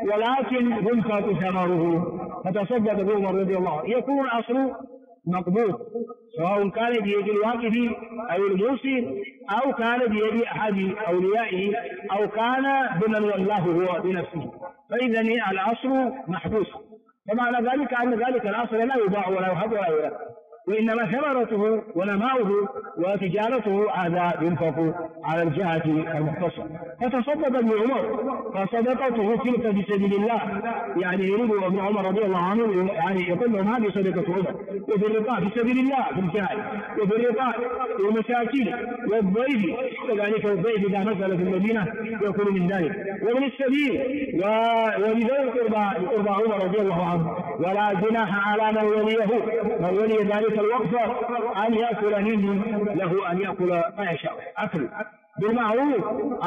ولكن ينفق ثمره. فتصدق به عمر رضي الله عنه. يكون الأصل مقبول سواء كان بيد الواقف أو الموصي أو كان بيد أحد أوليائه أو كان بمن والله هو بنفسه، فإذا الأصل محبوس. فمعنى ذلك أن ذلك الأصل لا يباع ولا يحب ولا يورث، وإنما ثمرته ونماؤه وتجارته هذا ينفق على الجهة المختصة. فتصدق ابن عمر فصدقته تلك في سبيل الله، يعني يريد ابن عمر رضي الله عنه يعني يقول لهم هذه صدقة عمر، وفي الرقاء في سبيل الله في الجهاد، وفي الرقاء والمساكين والضيف، وذلك الضيف إذا نزل في المدينة يأكل من ذلك، ومن السبيل ولذوي قربى عمر رضي الله عنه. ولا جناح على من ولي ذلك الوقف أن يأكل منه، له أن يأكل ما يشاء أكل بالمعروف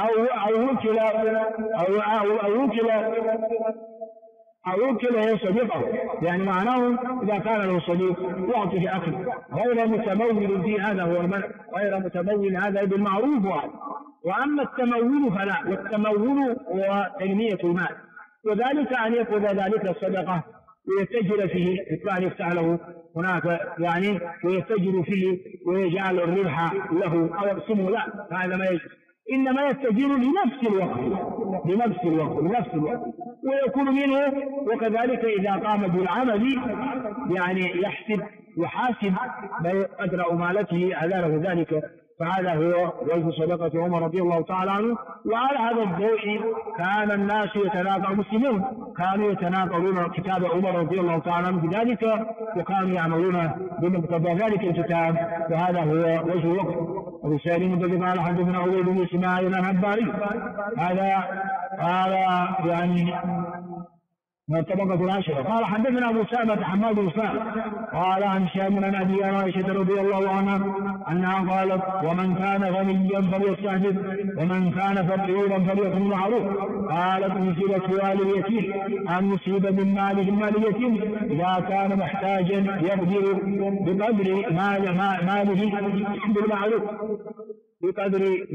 أو وكل صديقه، يعني معناه إذا كان له صديق يعطيه أكل غير متمول في هذا هو المنع، غير متمول هذا بالمعروف واحد. وأما التمول فلا، والتمول هو تنمية المال، وذلك أن يأخذ ذلك الصدقة ويتجر فيه، كان يفتح له هناك يعني ويتجر فيه ويجعل الربح له أو يقسمه، لا، هذا ما يجوز، إنما يتجر لنفس الوقت ويكون منه. وكذلك إذا قام بالعمل يعني يحاسب قدر عمالته على له ذلك، فهذا هو وجه صدقة عمر رضي الله تعالى عنه. وعلى هذا الضوء كان الناس المسلمون كانوا يتناقلون كتاب عمر رضي الله تعالى عنه بذلك، وكانوا يعملون بمقتضى ذلك الكتاب، وهذا هو وجه الوقت. ورسالة متفق على حدثنا عبيد بن اسماعيل الهباري هذا قال يعني من الطبقة العاشرة. قال حدثنا أبو سامة حماد بن سلمة قال عن هشام بن أبي عائشة رضي الله عنها أنها قالت: ومن كان غنيا فليستعفف ومن كان فقيرا فليأكل بالمعروف. قالت: نصيب سؤال اليتيم أن يصيب من ماله مال اليتيم إذا كان محتاجا يقدر بقدر ماله بالمعروف، بقدر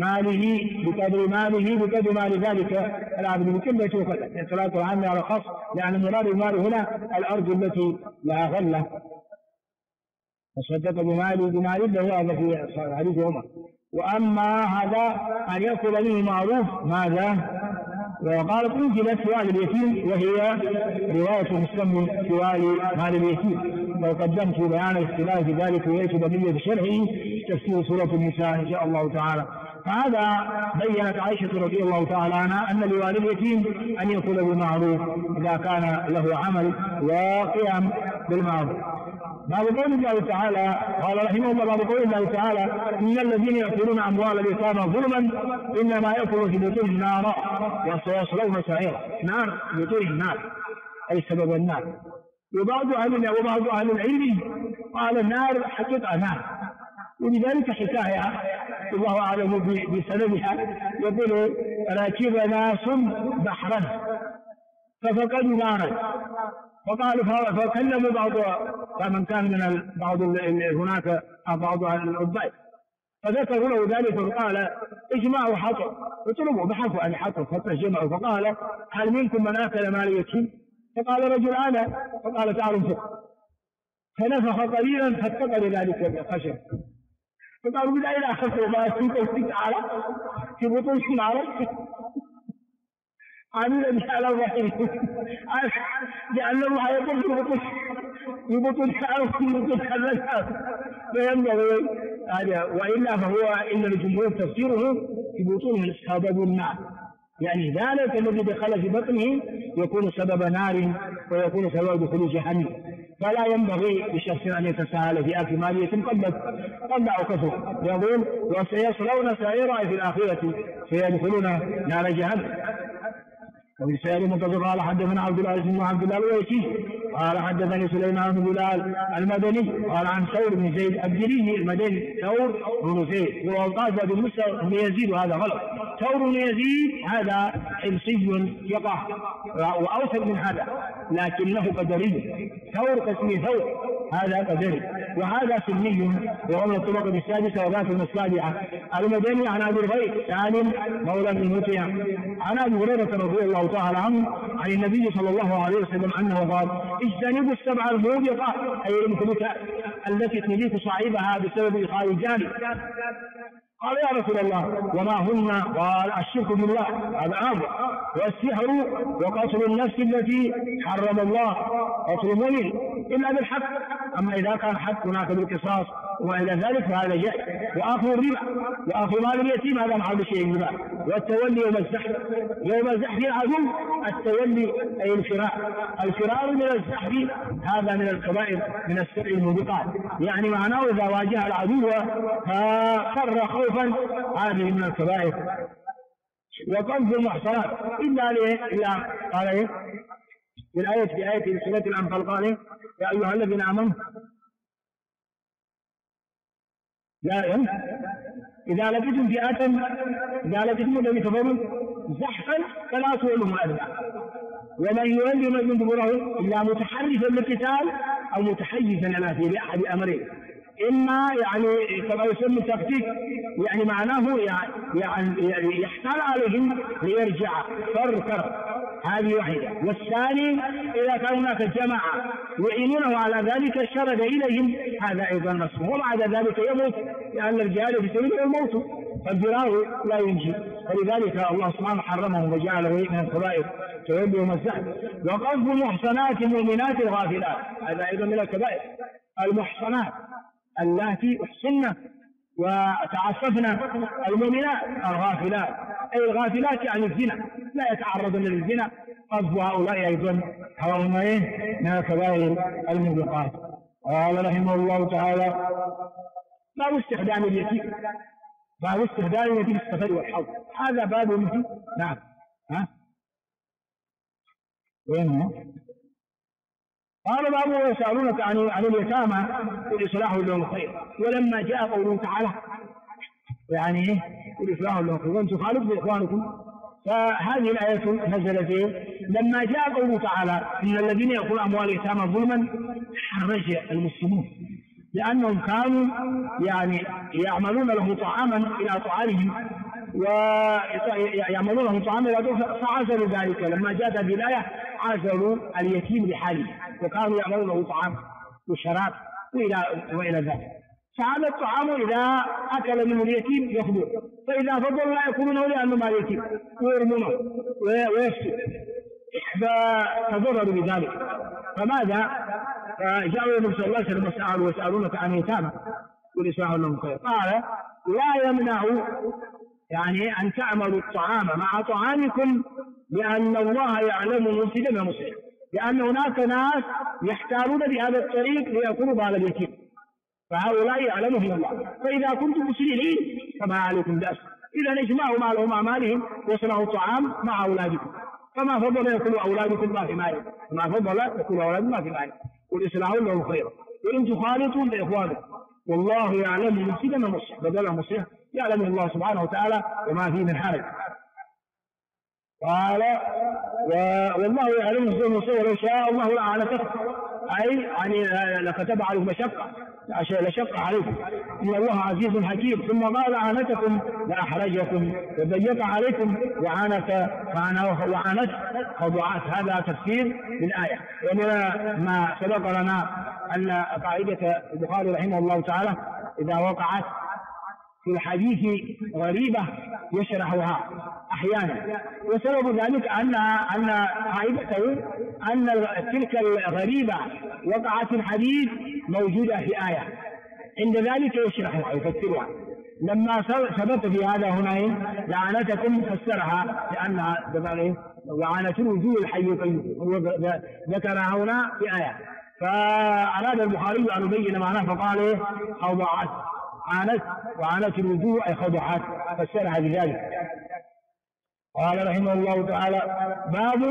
مال ذلك العبد بكل يتوكل. الصلاة العامة على خاص، لأن المراد المال هنا الأرض التي لا غلة. وصدق بمال الله، هذا في حديث عمر. وأما هذا أن يأكل به معروف ماذا؟ وقالت: انزلت سؤال اليتيم، وهي رواية مسلم سؤال مال اليتيم. لو قدمت بيان الاختلاف في ذلك ويأتي بقية شرحه تفسير سورة النساء إن شاء الله تعالى. فهذا بينت عائشة رضي الله تعالى عنها أن لوالد اليتيم أن يأكل بالمعروف إذا كان له عمل وقيام بالمعروف. باب قول الله تعالى، قال رحمه الله: باب قول الله تعالى: إن الذين يأكلون أموال اليتامى ظلما إنما يأكلون في بطونهم نارا وسيصلون سعيرا. نار بطونهم نار، أي سبب النار. وبعض أهل العلم قال النار حقيقة نار، ولذلك حكاية الله أعلم بسببها. يقول: راكب ناس بحرا ففقدوا نارا، فقالوا فكلموا بعض من كان من بعض هناك بعض العباد، فذكروا له ذلك فقال: اجمعوا حطب، اطلبوا بحثوا عن حطب فتجمعوا، فقال: هل منكم من أكل مال يتيم؟ فقال رجل: أنا. فقال: تعالوا انفخ. فنفخ قليلا فاتقل ذلك الخشب، فقالوا: بالله إذا أخذت ما يكون في بطون العرب عاملا على الرحيم، لأن الله يقول في بطون العرب في بطون الخلال، فينبغي هذا. وإلا فهو إن الجمهور تفسيره في بطونه سبب النار، يعني ذلك الذي دخل في بطنه يكون سبب نار ويكون سبب دخول جهنم. فلا ينبغي لشخص أن يتساهل في أكل مال يتيم قد كثر. يقول: وسيصلون سعيرا في الآخرة، سيدخلون نار جهنم. وفي سائر منتظر قال: حدثنا عبد العزيز بن عبد الله الويسي قال: حدثني سليمان بن بلال المدني قال: عن ثور بن زيد الديني المدني. ثور بن زيد وقال بن موسى بن يزيد، وهذا غلط. ثور بن يزيد هذا حمصي يقع وأوثق من هذا، لكنه قدري. ثور كاسمه ثور، هذا قدري، وهذا سني وهو من الطبقة السادسة وذات المسابعة. المدني عن أبي الغيث سالم مولى بن مطيع عن أبي هريرة رضي الله تعالى عنه عن النبي صلى الله عليه وسلم أنه قال: اجتنبوا السبع الموبقات، أي المهلكات التي تهلك صاحبها بسبب إخراج. قال: يا رسول الله وما هن؟ قال: الشرك بالله، هذا أمر، والسحر، وقتل النفس التي حرم الله، قتل المؤمن إلا بالحق. أما إذا كان حق هناك بالقصاص وإلى ذلك فهذا جائز. وآخذ الربا، وآخذ مال اليتيم، هذا محل شيء من ذلك. والتولي يوم الزحف، يوم الزحف العدو، التولي أي الفرار من الزحف، هذا من الكبائر من السبع الموبقات. يعني معناه إذا واجه العدو ففر خوفا، هذه من الكبائر. وقذف المحصنات إلا قال إيه في آية سورة الأنفال قال: يا أيها الذين آمنوا إذا لقيتم فئة الذين كفروا زحفا فلا تولوهم الأدبار، ومن يولي من دبره إلا متحرفا للقتال أو متحيزا إلى في أحد أمرين، إما يعني كما يسمى التكتيك، يعني معناه يعني يحتال عليهم ليرجع فر، هذه واحدة. والثاني إذا كان هناك جماعة يعينونه على ذلك شرد إليهم، هذا أيضا نصف. وبعد ذلك يموت، لأن الجهاد في سبيل الموت، فالفرار لا ينجي. فلذلك الله سبحانه حرمه وجعله من الكبائر توليهم الزحف. وقذف المحصنات المؤمنات الغافلات، هذا أيضا من الكبائر. المحصنات اللاتي احصن وتعففن، المؤمنات الغافلات، أي الغافلات يعني الزنا، لا يتعرضن للزنا. قذف هؤلاء أيضا هم من الكبائر الموبقات. قال رحمه الله تعالى: باب استخدام اليتيم، باب استخدام اليتيم السفر والحظ، هذا باب مثل. نعم. وينها؟ قال بعضهم يسألونك عن اليتامى قل إصلاح لهم خير، ولما جاء قوله تعالى يعني إيه؟ قل إصلاح لهم خير وأن تخالفوا بإخوانكم، فهذه الآية نزلت لما جاء قوله تعالى إن الذين يأكلون أموال اليتامى ظلما حرج المسلمون، لأنهم كانوا يعني يعملون له طعاما إلى طعامهم ويعملون له طعاما إلى فعزلوا ذلك. لما جاءت هذه الآية عزلوا اليتيم لحاله، وكانوا يعملون له طعام وشراب وإلى ذلك. فهذا الطعام إذا أكل منه اليتيم يخبر، فإذا فضل لا يكونونه لأنه مع اليتيم ويرمونه ويفسد، فتضرروا بذلك. فماذا؟ فجاءوا النبي صلى الله عليه وسلم ويسألونك عن اليتامى قل إصلاح لهم خير، قال لا يمنع يعني أن تعملوا الطعام مع طعامكم لأن الله يعلم المفسد من المصلح، لأن هناك ناس يحتالون بهذا الطريق ليأكلوا مال اليتيم، فهؤلاء يعلمهم الله، فإذا كنتم مسلمين فما عليكم بأس، إذا اجمعوا مالهم أعمالهم وصنعوا الطعام مع أولادكم، فما فضل يأكلوا أولادكم ما في مالهم، فما فضل يأكلوا أولادكم ما في مالهم، قل إصلاح لهم خيرا وإن تخالطوا بإخوانكم والله يعلم المفسد من المصلح، بدل المصلح يعلم الله سبحانه وتعالى وما فيه من حرج. قال والله يعلم المفسد من المصلح ولو شاء الله لأعنتكم، أي يعني لكتب عليكم مشقة لشق عليكم إن الله عزيز حكيم، ثم قال أعنتكم لأحرجكم وضيق عليكم وعنت خضعات. هذا تفسير للآية. ومن ما سبق لنا أن قاعدة البخاري رحمه الله تعالى إذا وقعت في الحديث غريبة يشرحها أحيانا، وسبب ذلك أن قاعدته أن تلك الغريبة وقعت في الحديث موجودة في آية، عند ذلك يشرحها يفسرها. لما ثبت في هذا هنا لعنتكم فسرها لأنها وعنت الوجوه الحي ذكرها هنا في آية، فأراد البخاري أن يبين معناه فقال خضعت وعنت الوجوه أي خضعت، فسرها بذلك. قال رحمه الله تعالى باب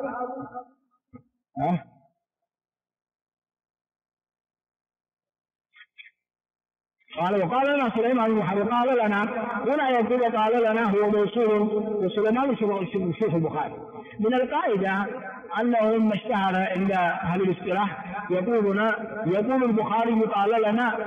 قال وقال لنا سليمان بن حرب قال لنا ولا يقول قال لنا هو موصول وسليمان شيخ البخاري. من القاعدة أنه لما اشتهر عند أهل الاصطلاح يقول البخاري قال لنا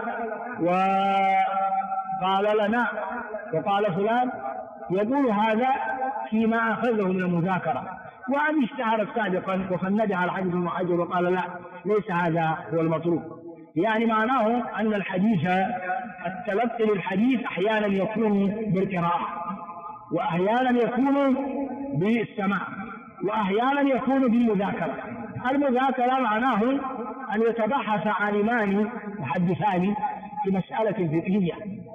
وقال لنا وقال فلان، يقول هذا فيما أخذه من المذاكرة، وأن اشتهرت سابقا وفندها الحديث بن حجر وقال لا ليس هذا هو المطلوب، يعني معناه أن الحديث التلقي للحديث أحيانا يكون بالقراءة، وأحيانا يكون بالسماع، وأحيانا يكون بالمذاكرة. المذاكرة معناه أن يتبحث عالمان محدثان في مسألة فقهية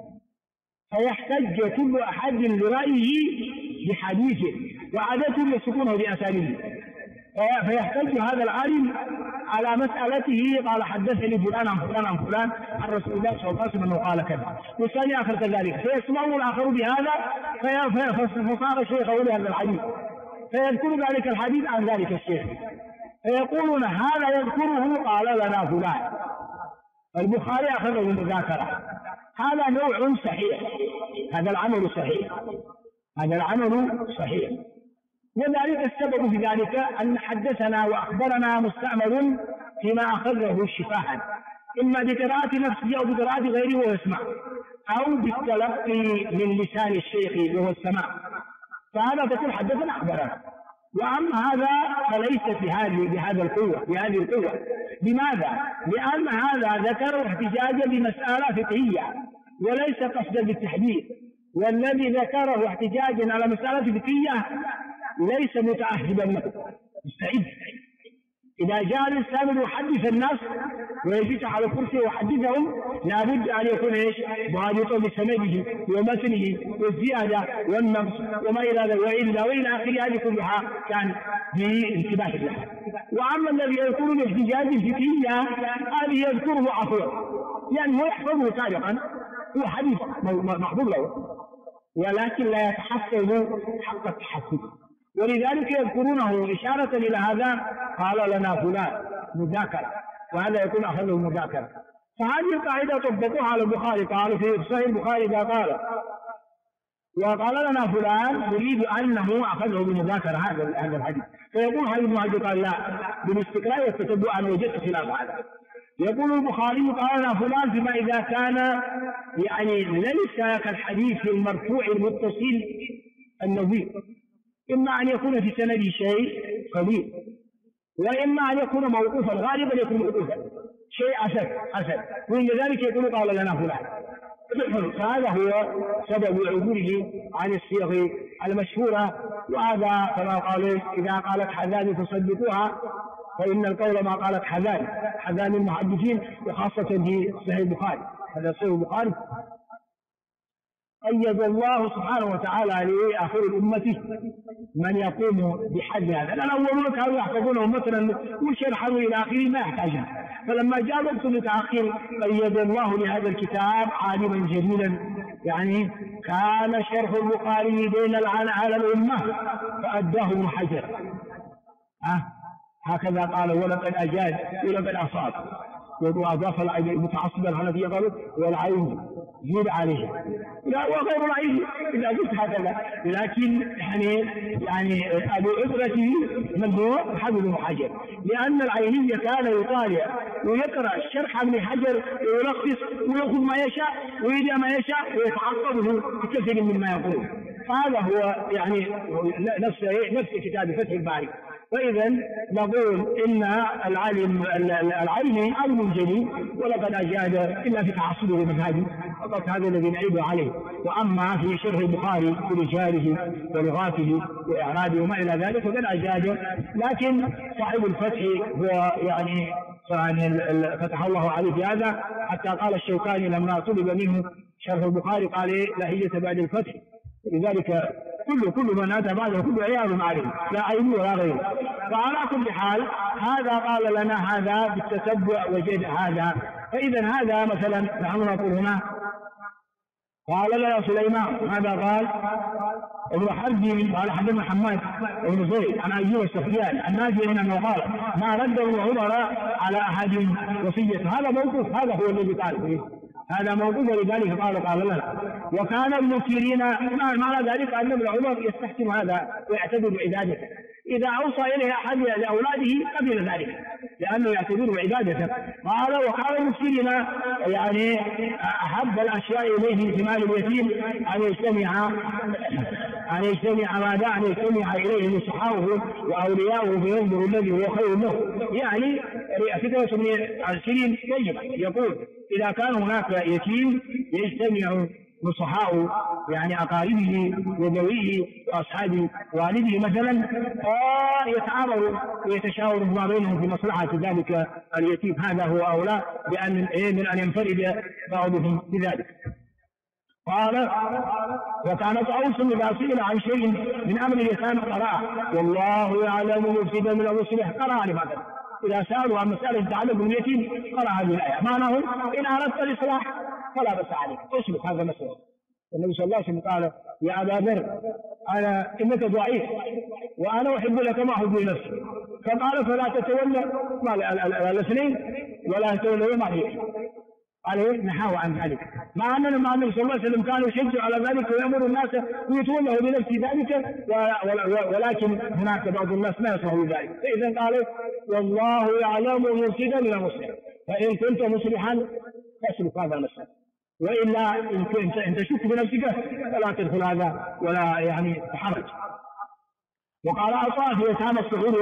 فيحتج كل أحد لرأيه بحديثه وعادة يسكونه بأسانيده، فيحتج هذا العالم على مسألته قال حدثني فلان عن فلان عن فلان عن رسول الله صلى الله عليه وسلم أنه قال كذا، والثاني آخر كذلك، فيسمعه الآخر بهذا فصار شيخه لهذا الحديث فيذكر ذلك الحديث عن ذلك الشيخ، فيقولون هذا يذكره قال لنا فلان. البخاري أخذه المذاكرة، هذا نوع صحيح، هذا العمل صحيح، هذا العمل صحيح. وذلك السبب في ذلك أن حدثنا وأخبرنا مستعمل فيما أخذه شفاها، إما بقراءة نفسه أو بقراءة غيره وهو يسمع، أو بالتلقي من لسان الشيخ وهو السماع، فهذا تقول حدثنا أخبرنا. وأما هذا فليس بهذا القوة، بهذه القوة. لماذا؟ لأن هذا ذكر احتجاجا بمسألة فقهية وليس قصدا بالتحديث، والذي ذكره احتجاجا على مسألة فقهية ليس متعهدا له، مستعد. إذا جاء الإنسان يحدث الناس ويجلس على الكرسي ويحدثهم لابد أن يكون ضابطا بسنده ومتنه والزيادة والنقص وما إلى ذلك وإلى آخره، هذه كلها كان بانتباه لها. وأما الذي يكون باحتجاج فقهية هذه يذكره عفوا، يعني هو يحفظه سابقا، هو حديث محفوظ له ولكن لا يتحفظ حق التحفظ، ولذلك يذكرونه إشارة إلى هذا. قال لنا فلان مذاكرة، وهذا يكون أخذه مذاكرة. فهذه القاعدة طبقوها على البخاري، قالوا في صحيح البخاري إذا قال وقال لنا فلان يريد أنه أخذه بمذاكرة هذا الحديث، فيقول هذا ابن حجر قال لا، بالاستقراء والتتبع أنا وجدت خلاف هذا. يقول البخاري قال لنا فلان فيما إذا كان يعني ليس كالحديث المرفوع المتصل النظير، إما أن يكون في سند شيء قليل، وإما أن يكون موقوفا، غالبا يكون موقوفا شيء أسد، وإن ذلك يقول قال لنا فلان. فهذا هو سبب عبوره عن الصيغ المشهورة. وهذا كما قال إذا قالت حذان فصدقوها، فإن القول ما قالت حذان المحدثين، وخاصة في صحيح البخاري. هذا صحيح البخاري أيد الله سبحانه وتعالى لآخر الأمة من يقوم بحد هذا، لأن الأولون كانوا يحفظونه مثلا وشرحوا إلى آخره ما يحتاجها، فلما جاء وقت التأخير أيد الله لهذا الكتاب عالما جليلا. يعني كان شرح البخاري بين على الأمة فأداه ابن حجر، هكذا قال ولقد أجاد ولقد أصاب، وأضاف المتعصب الحنفية قالوا والعين زيد عليه، لا وغير العين إذا قلت هكذا. لكن يعني أبو عبرته من هو حافظ ابن حجر، لأن العينية كان يطالع ويقرأ شرح ابن حجر ويلخص ويأخذ ما يشاء ويدع ما يشاء ويتعقبه بكثير مما يقول. هذا هو يعني نفس كتاب فتح الباري. فإذا نقول إن العين علم جليل، ولقد أجاد إلا في تعصبه لمذهبه، فقط هذا الذي نعيب عليه. وأما في شرح البخاري برجاله ولغاته وإعرابه وما إلى ذلك فقد أجاد. لكن صاحب الفتح هو يعني فتح الله عليه في هذا، حتى قال الشوكاني لما طلب منه شرح البخاري قال لا هية بعد الفتح، لذلك كل من أتى بعده كل عيال عليه لا عين ولا غيره. فعلى كل حال هذا قال لنا هذا بالتتبع وجد هذا. فإذا هذا مثلا نحن نقول هنا قال لنا سليمان، ماذا قال؟ ابن حرب قال حدثنا حماد بن زيد عن أيوب السفيان عن نافع أنه قال ما رد ابن عمر على أحد وصيته. هذا موقوف، هذا هو الذي قال فيه، هذا موقوف، ولذلك قال لنا. وكان ابن سيرين معنى ذلك أن ابن عمر يستحسن هذا ويعتبر عبادته، إذا أوصى إليه أحد لأولاده قبل ذلك لأنه يعتبره عبادته. قال وكان ابن سيرين يعني أحب الأشياء إليه في مال اليتيم أن يجتمع إليه نصحاؤه وأولياؤه فينظر الذي هو خير له. يعني فكرة ابن سيرين طيبة، يقول إذا كان هناك يتيم يجتمع نصحاء يعني أقاربه وذويه وأصحاب والده مثلا، يتعاملوا ويتشاوروا ما بينهم في مصلحة ذلك اليتيم، هذا هو أولى من أن ينفرد بعضهم بذلك. قال وكان طاووس إذا سئل عن شيء من أمر اليتامى قرأ والله يعلم المفسد من المصلح، قرأ لماذا؟ إذا سألوا عن مسألة تتعلق باليتيم قرأ هذه الآية، معناه إن أردت الإصلاح فلا بأس عليك اسلك هذا مسألة. النبي صلى الله عليه وسلم قال يا أبا ذر إنك ضعيف وأنا أحب لك ما أحب لنفسي، فقال فلا تتولى الاثنين ولا تتولى ما عليك عليه، نحاو عن ذلك. مع أننا مع النبي صلى الله عليه وسلم كانوا يشجع على ذلك ويأمر الناس ويتولوا بنفس ذلك، ولكن هناك بعض الناس ما يصلحوا ذلك. فإذا قال والله يعلم المفسد من المصلح، فإن كنت مصلحا فاسلك هذا المسلك، وإلا إن كنت أنت تشك بنفسك فلا تدخل هذا ولا يعني تحرج. وقال عطاء في يتامى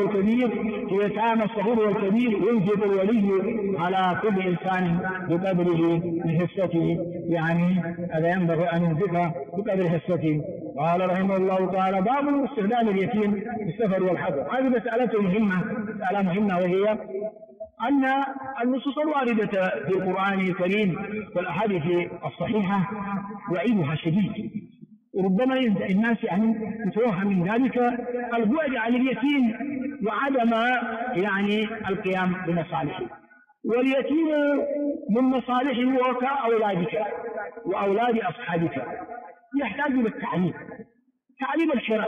الصغير والكبير ينفق الولي على كل إنسان بقدره من حصته، يعني هذا ينبغي أن ينفق بقدر حصته. قال رحمه الله تعالى باب استخدام اليتيم في السفر والحضر. هذه مسألة مهمة، وهي أن النصوص الواردة في القرآن الكريم والأحاديث الصحيحة وعيدها شديد، وربما الناس يعني يتوهم من ذلك البعد عن اليتيم وعدم يعني القيام بمصالحه. واليتيم من مصالحه وكأولادك وأولاد أصحابك، يحتاج إلى التعليم تحريم الشراء.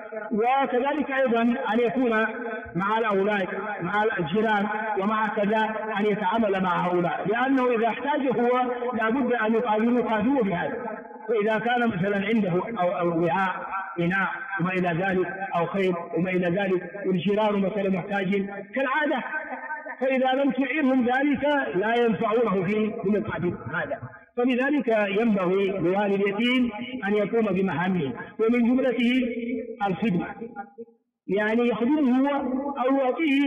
وكذلك أيضا أن يكون مع الأولاد مع الجيران ومع كذا أن يتعامل مع هؤلاء، لأنه إذا احتاج هو لابد أن يقابلوه بهذا. فإذا كان مثلا عنده أو وعاء إناء وما إلى ذلك أو خيل وما إلى ذلك، والجيران مثلا محتاجين كالعادة، فإذا لم تعيرهم ذلك لا ينفعونه في المقابل هذا. فلذلك ينبغي لوالي اليتيم أن يقوم بمهامه، ومن جملته الخدمة، يعني يخدمه هو أو يعطيه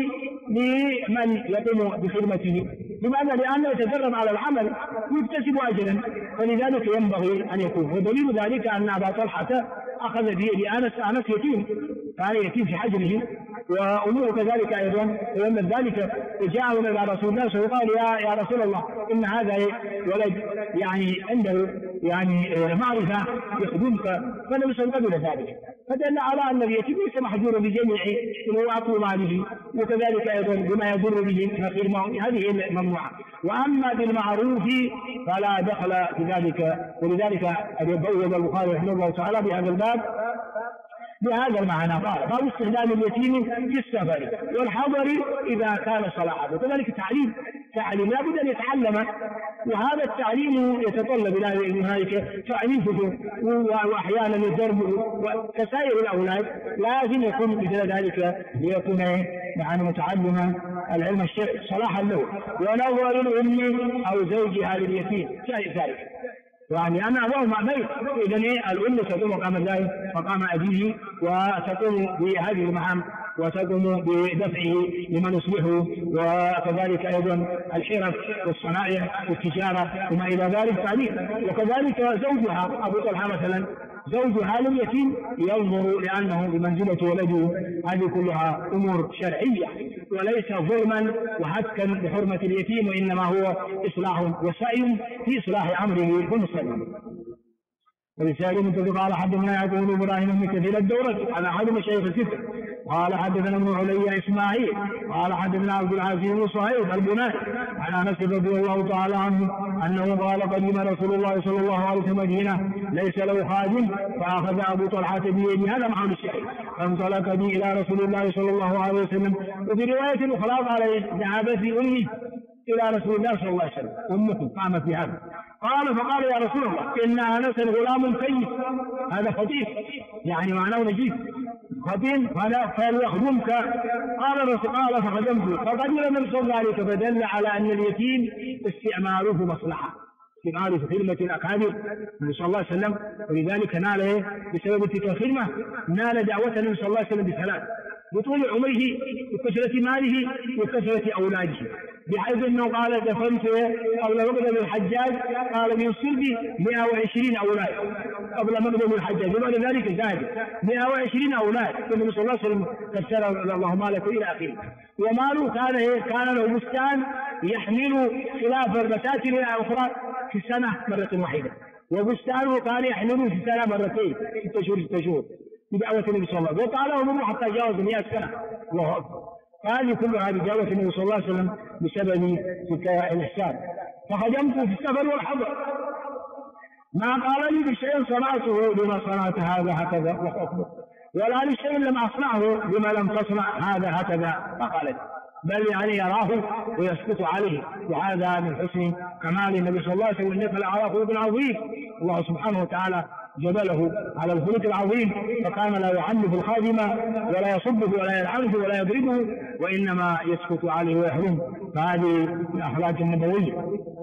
لمن يقوم بخدمته. لماذا؟ لأنه يتدرب على العمل ويكتسب أجرا، فلذلك ينبغي أن يكون. ودليل ذلك أن أبا طلحة أخذ بأنس يتيم، كان يتيم في حجره وأمه كذلك أيضا. ومن ذلك جاء إلى رسول الله صلى الله عليه وسلم قال يا رسول الله إن هذا ولد يعني عنده يعني معرفة يخدمك، فالنبي صلى الله عليه وسلم ذلك، فدل على أن اليتيم ليس محجورا بجميع وعطوا ماله، وكذلك أيضا بما يضر به هذه ممنوعة. وأما بالمعروف فلا دخل في ذلك. ولذلك بوب البخاري رحمه الله تعالى بهذا الباب بهذا المعنى، باب استخدام اليتيم في السفر والحضر إذا كان صلاحه. وكذلك تعليم لابد أن يتعلم، وهذا التعليم يتطلب ذلك تعنيفه وأحيانا الضرب وكسائر الأولاد، لازم يكون مثل ذلك ليكون يعني متعلما العلم الشرعي صلاحا له. ونظر الأم أو زوجها لليتيم شيء ذلك، يعني أنا أبوه بيت، إذن الأم تقوم مقام أبيه وتقوم بهذه المهام وتقوم بدفعه لمن يصلحه، وكذلك أيضا الحرف والصنائع والتجارة وما إلى ذلك تعليم. وكذلك زوجها أبو طلحة مثلا زوجها لليتيم ينظر لأنه بمنزلة ولده. هذه كلها أمور شرعية وليس ظلما وحتكا بحرمة اليتيم، وإنما هو إصلاح وسعي في إصلاح أمره المسلم. ورسالة منتظر قال حدثنا يعقوب بن إبراهيم بن كثير الدورقي على أحد مشايخ الستة قال حدثنا ابن علي إسماعيل قال حدثنا عبد العزيز بن صهيب البناني عن أنس رضي الله تعالى عنه أنه قال قدم رسول الله صلى الله عليه وسلم مدينة ليس له خادم فأخذ أبو طلحة بيدي، هذا محل الشيء، فانطلق بي إلى رسول الله صلى الله عليه وسلم. وفي رواية أخرى قال ذهبت بأمي إلى رسول الله صلى الله عليه وسلم، أمكم قامت بهذا. فقال يا رسول الله إن أنسا غلام كيس، هذا خطيب يعني معناه نجيب خطيب فليخدمك. قال فخدمته. فقدم من صلى ذلك فدل على أن اليتيم استعماله مصلحة، استعماله في خدمة الأكابر النبي صلى الله عليه وسلم. ولذلك نال بسبب تلك الخدمة نال دعوة النبي صلى الله عليه وسلم بثلاث: بطول عمره وكثرة ماله وكثرة أولاده، بحيث أنه قال دفنت قبل مقدم الحجاج قال من صلبي 120 أولاد قبل مقدم الحجاج، وبعد ذلك زاد 120 أولاد. النبي صلى الله عليه وسلم كسر الله مالك إلى آخره. وماله كان له بستان يحمل خلاف البساتين الأخرى في السنة مرة واحدة، وبستانه كان يحمله في السنة مرتين 6 شهور بدعوة النبي صلى الله عليه وسلم، وطاله عمره حتى جاوز 100 سنة. الله أكبر. هذه كلها بدعوة النبي صلى الله عليه وسلم بسبب تلك الإحسان. فخدمت في السفر والحضر، ما قال لي بشيء صنعته لما صنعت هذا هكذا، ولا لشيء لم أصنعه لما لم تصنع هذا هكذا، فقالت بل يعني يراه ويسقط عليه. وهذا من حسن كمال النبي صلى الله عليه وسلم، إنك لعلى خلق عظيم. الله سبحانه وتعالى جبله على الخلق العظيم، فكان لا يعنف الخادم ولا يصبه ولا يلعنه ولا يضربه، وإنما يسقط عليه ويحرمه. فهذه الأخلاق النبوية.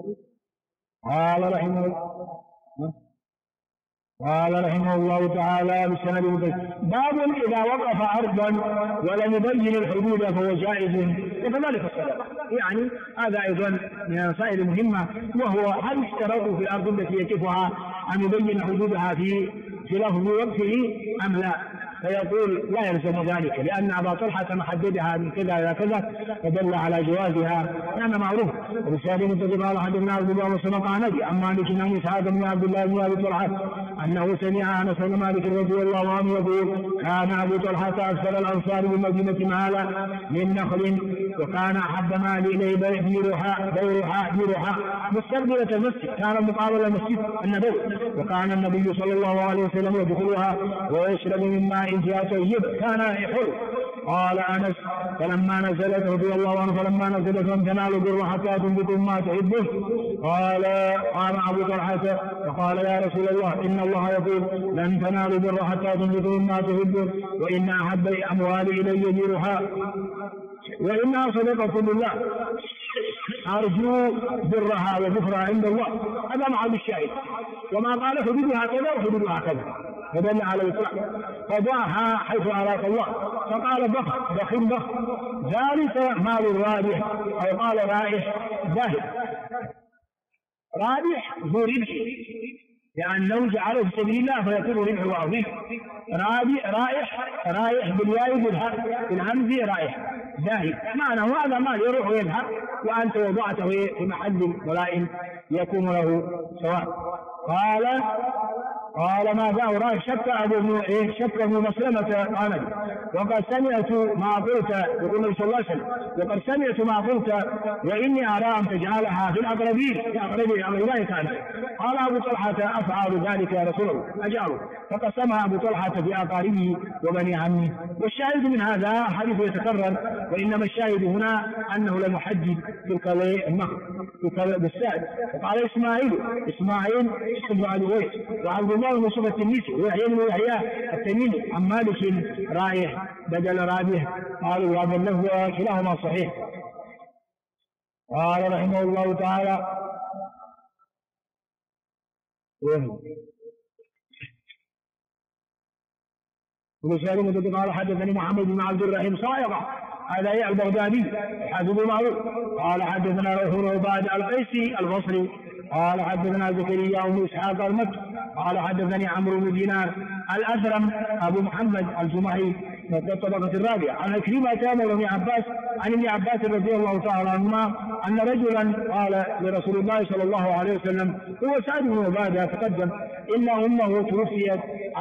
قال رحمه الله تعالى بالسند باب إذا وقف أرضا ولم يبين الحدود فهو جائز، وكذلك الصدقة. يعني هذا أيضا من المسائل المهمة، وهو هل اشترطوا في الأرض التي يقفها أن يبين حدودها في لفظ وقفه أم لا؟ فيقول لا يلزم ذلك، لأن أبا طلحة محددها من كذا إلى كذا فدل على جوازها، كان معروف. وبالتالي منتظر قال حدثنا عبد الله بن سمق عن أبي عن مالك بن إسحاق بن عبد الله بن أبي طلحة أنه سمع أنس بن مالك رضي الله عنه يقول كان أبو طلحة أكثر الأنصار بالمدينة مالا من نخل وكان أحب مالي إليه بيرها مستقبلة المسجد، كان مقابل المسجد النبوي، وكان النبي صلى الله عليه وسلم يدخلها ويشرب من ماء فيها طيب كان يحل. قال أنس فلما نزلت رضي الله عنه فلما نزلت لم تنالوا البر حتى تنبتوا ما تحبون. قال قام أبو طلحة فقال يا رسول الله إن الله يقول لن تنالوا البر حتى تنبتوا ما تحبون وإن أحب أموالي إلي بيرها وإنها صدقة لله أرجو برها وذكرها عند الله. هذا محل الشاهد. وما قال حدودها كذا وحدودها كذا فدل على الإطلاق، فضعها حيث أراك الله. فقال بخل ذلك مال الرابح، أو قال رائح ذاهب. رابح ذو ربح لأنه جعله في سبيل الله فيكون ربحه عظيم. رائح بالياء بالهمز رائح ذاهب، معنى هذا مال يروح ويذهب وأنت وضعته في محل ملائم يكون له سواء. قال ما ذا رائح شك ابن مسلمة قال وقد سمعت ما قلت، يقول النبي صلى الله عليه وسلم وقد سمعت ما قلت وإني أرى أن تجعلها في الأقربين الله كان. قال أبو طلحة أفعل ذلك يا رسول الله أجعله، فقسمها أبو طلحة في أقاربه وبني عمه. والشاهد من هذا حديث يتكرر، وإنما الشاهد هنا أنه لم يحدد تلك النخل بالسعد. وقال إسماعيل بن أبي ويس وعبد الله بن يوسف التنيسي ويحيى بن يحيى التميمي عن مالك رائح بدل رابح، قالوا هذا له كلاهما صحيح. قال رحمه الله تعالى قال حدثني محمد بن عبد الرحيم صايغة هذا البغدادي حافظ معروف قال حدثنا روح بن عبادة القيسي البصري قال حدثنا زكريا بن اسحاق المكي قال حدثني عمرو بن دينار الأثرم أبو محمد الجمحي في الطبقة الرابعة عن عكرمة مولى عن ابن عباس رضي الله تعالى عنهما أن رجلا قال لرسول الله صلى الله عليه وسلم هو سعد بن عبادة تقدم إن أمه توفيت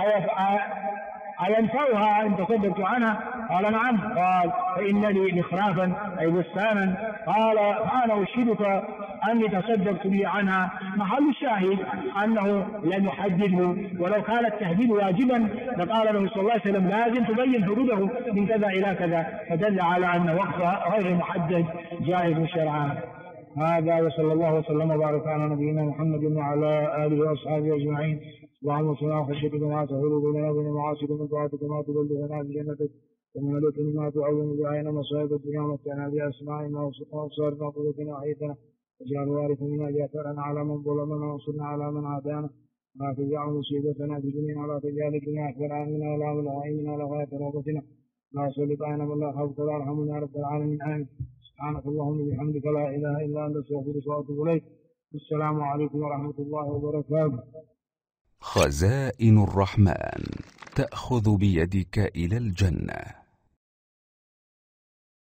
أينفعها إن تصدقت عنها؟ قال نعم. قال فإن لي مخرافا أي بستانا. قال فأنا أشهدك أني تصدقت بي عنها. محل الشاهد أنه لم يحدده، ولو كان التحديد واجبا لقال له صلى الله عليه وسلم لازم تبين حدوده من كذا إلى كذا، فدل على أن وقفه غير محدد جائز شرعا. هذا وصلى الله وسلم وبارك على نبينا محمد وعلى آله وأصحابه أجمعين. اللهم صل على خشيتك ما تحول بيننا وبين معاصيك من طاعتك ما تبلغنا بجنتك ومن اليقين ما تعون بعين مصائب الدنيا ومتعنا بأسماعنا وأبصارنا وقوتنا وحياتنا واجعل وارثا منا جاثرنا على من ظلمنا وانصرنا على من عادانا ولا تجعل مصيبتنا في ديننا ولا تجعل الدنيا أكبر همنا ولا مبلغ علمنا ولا غاية رغبتنا لا تسلط علينا من لا يخافك ولا يرحمنا يا رب العالمين. آمين. سبحانك اللهم وبحمدك لا إله إلا أنت أستغفرك وأتوب إليك. السلام عليكم ورحمة الله وبركاته. خزائن الرحمن تأخذ بيدك إلى الجنة.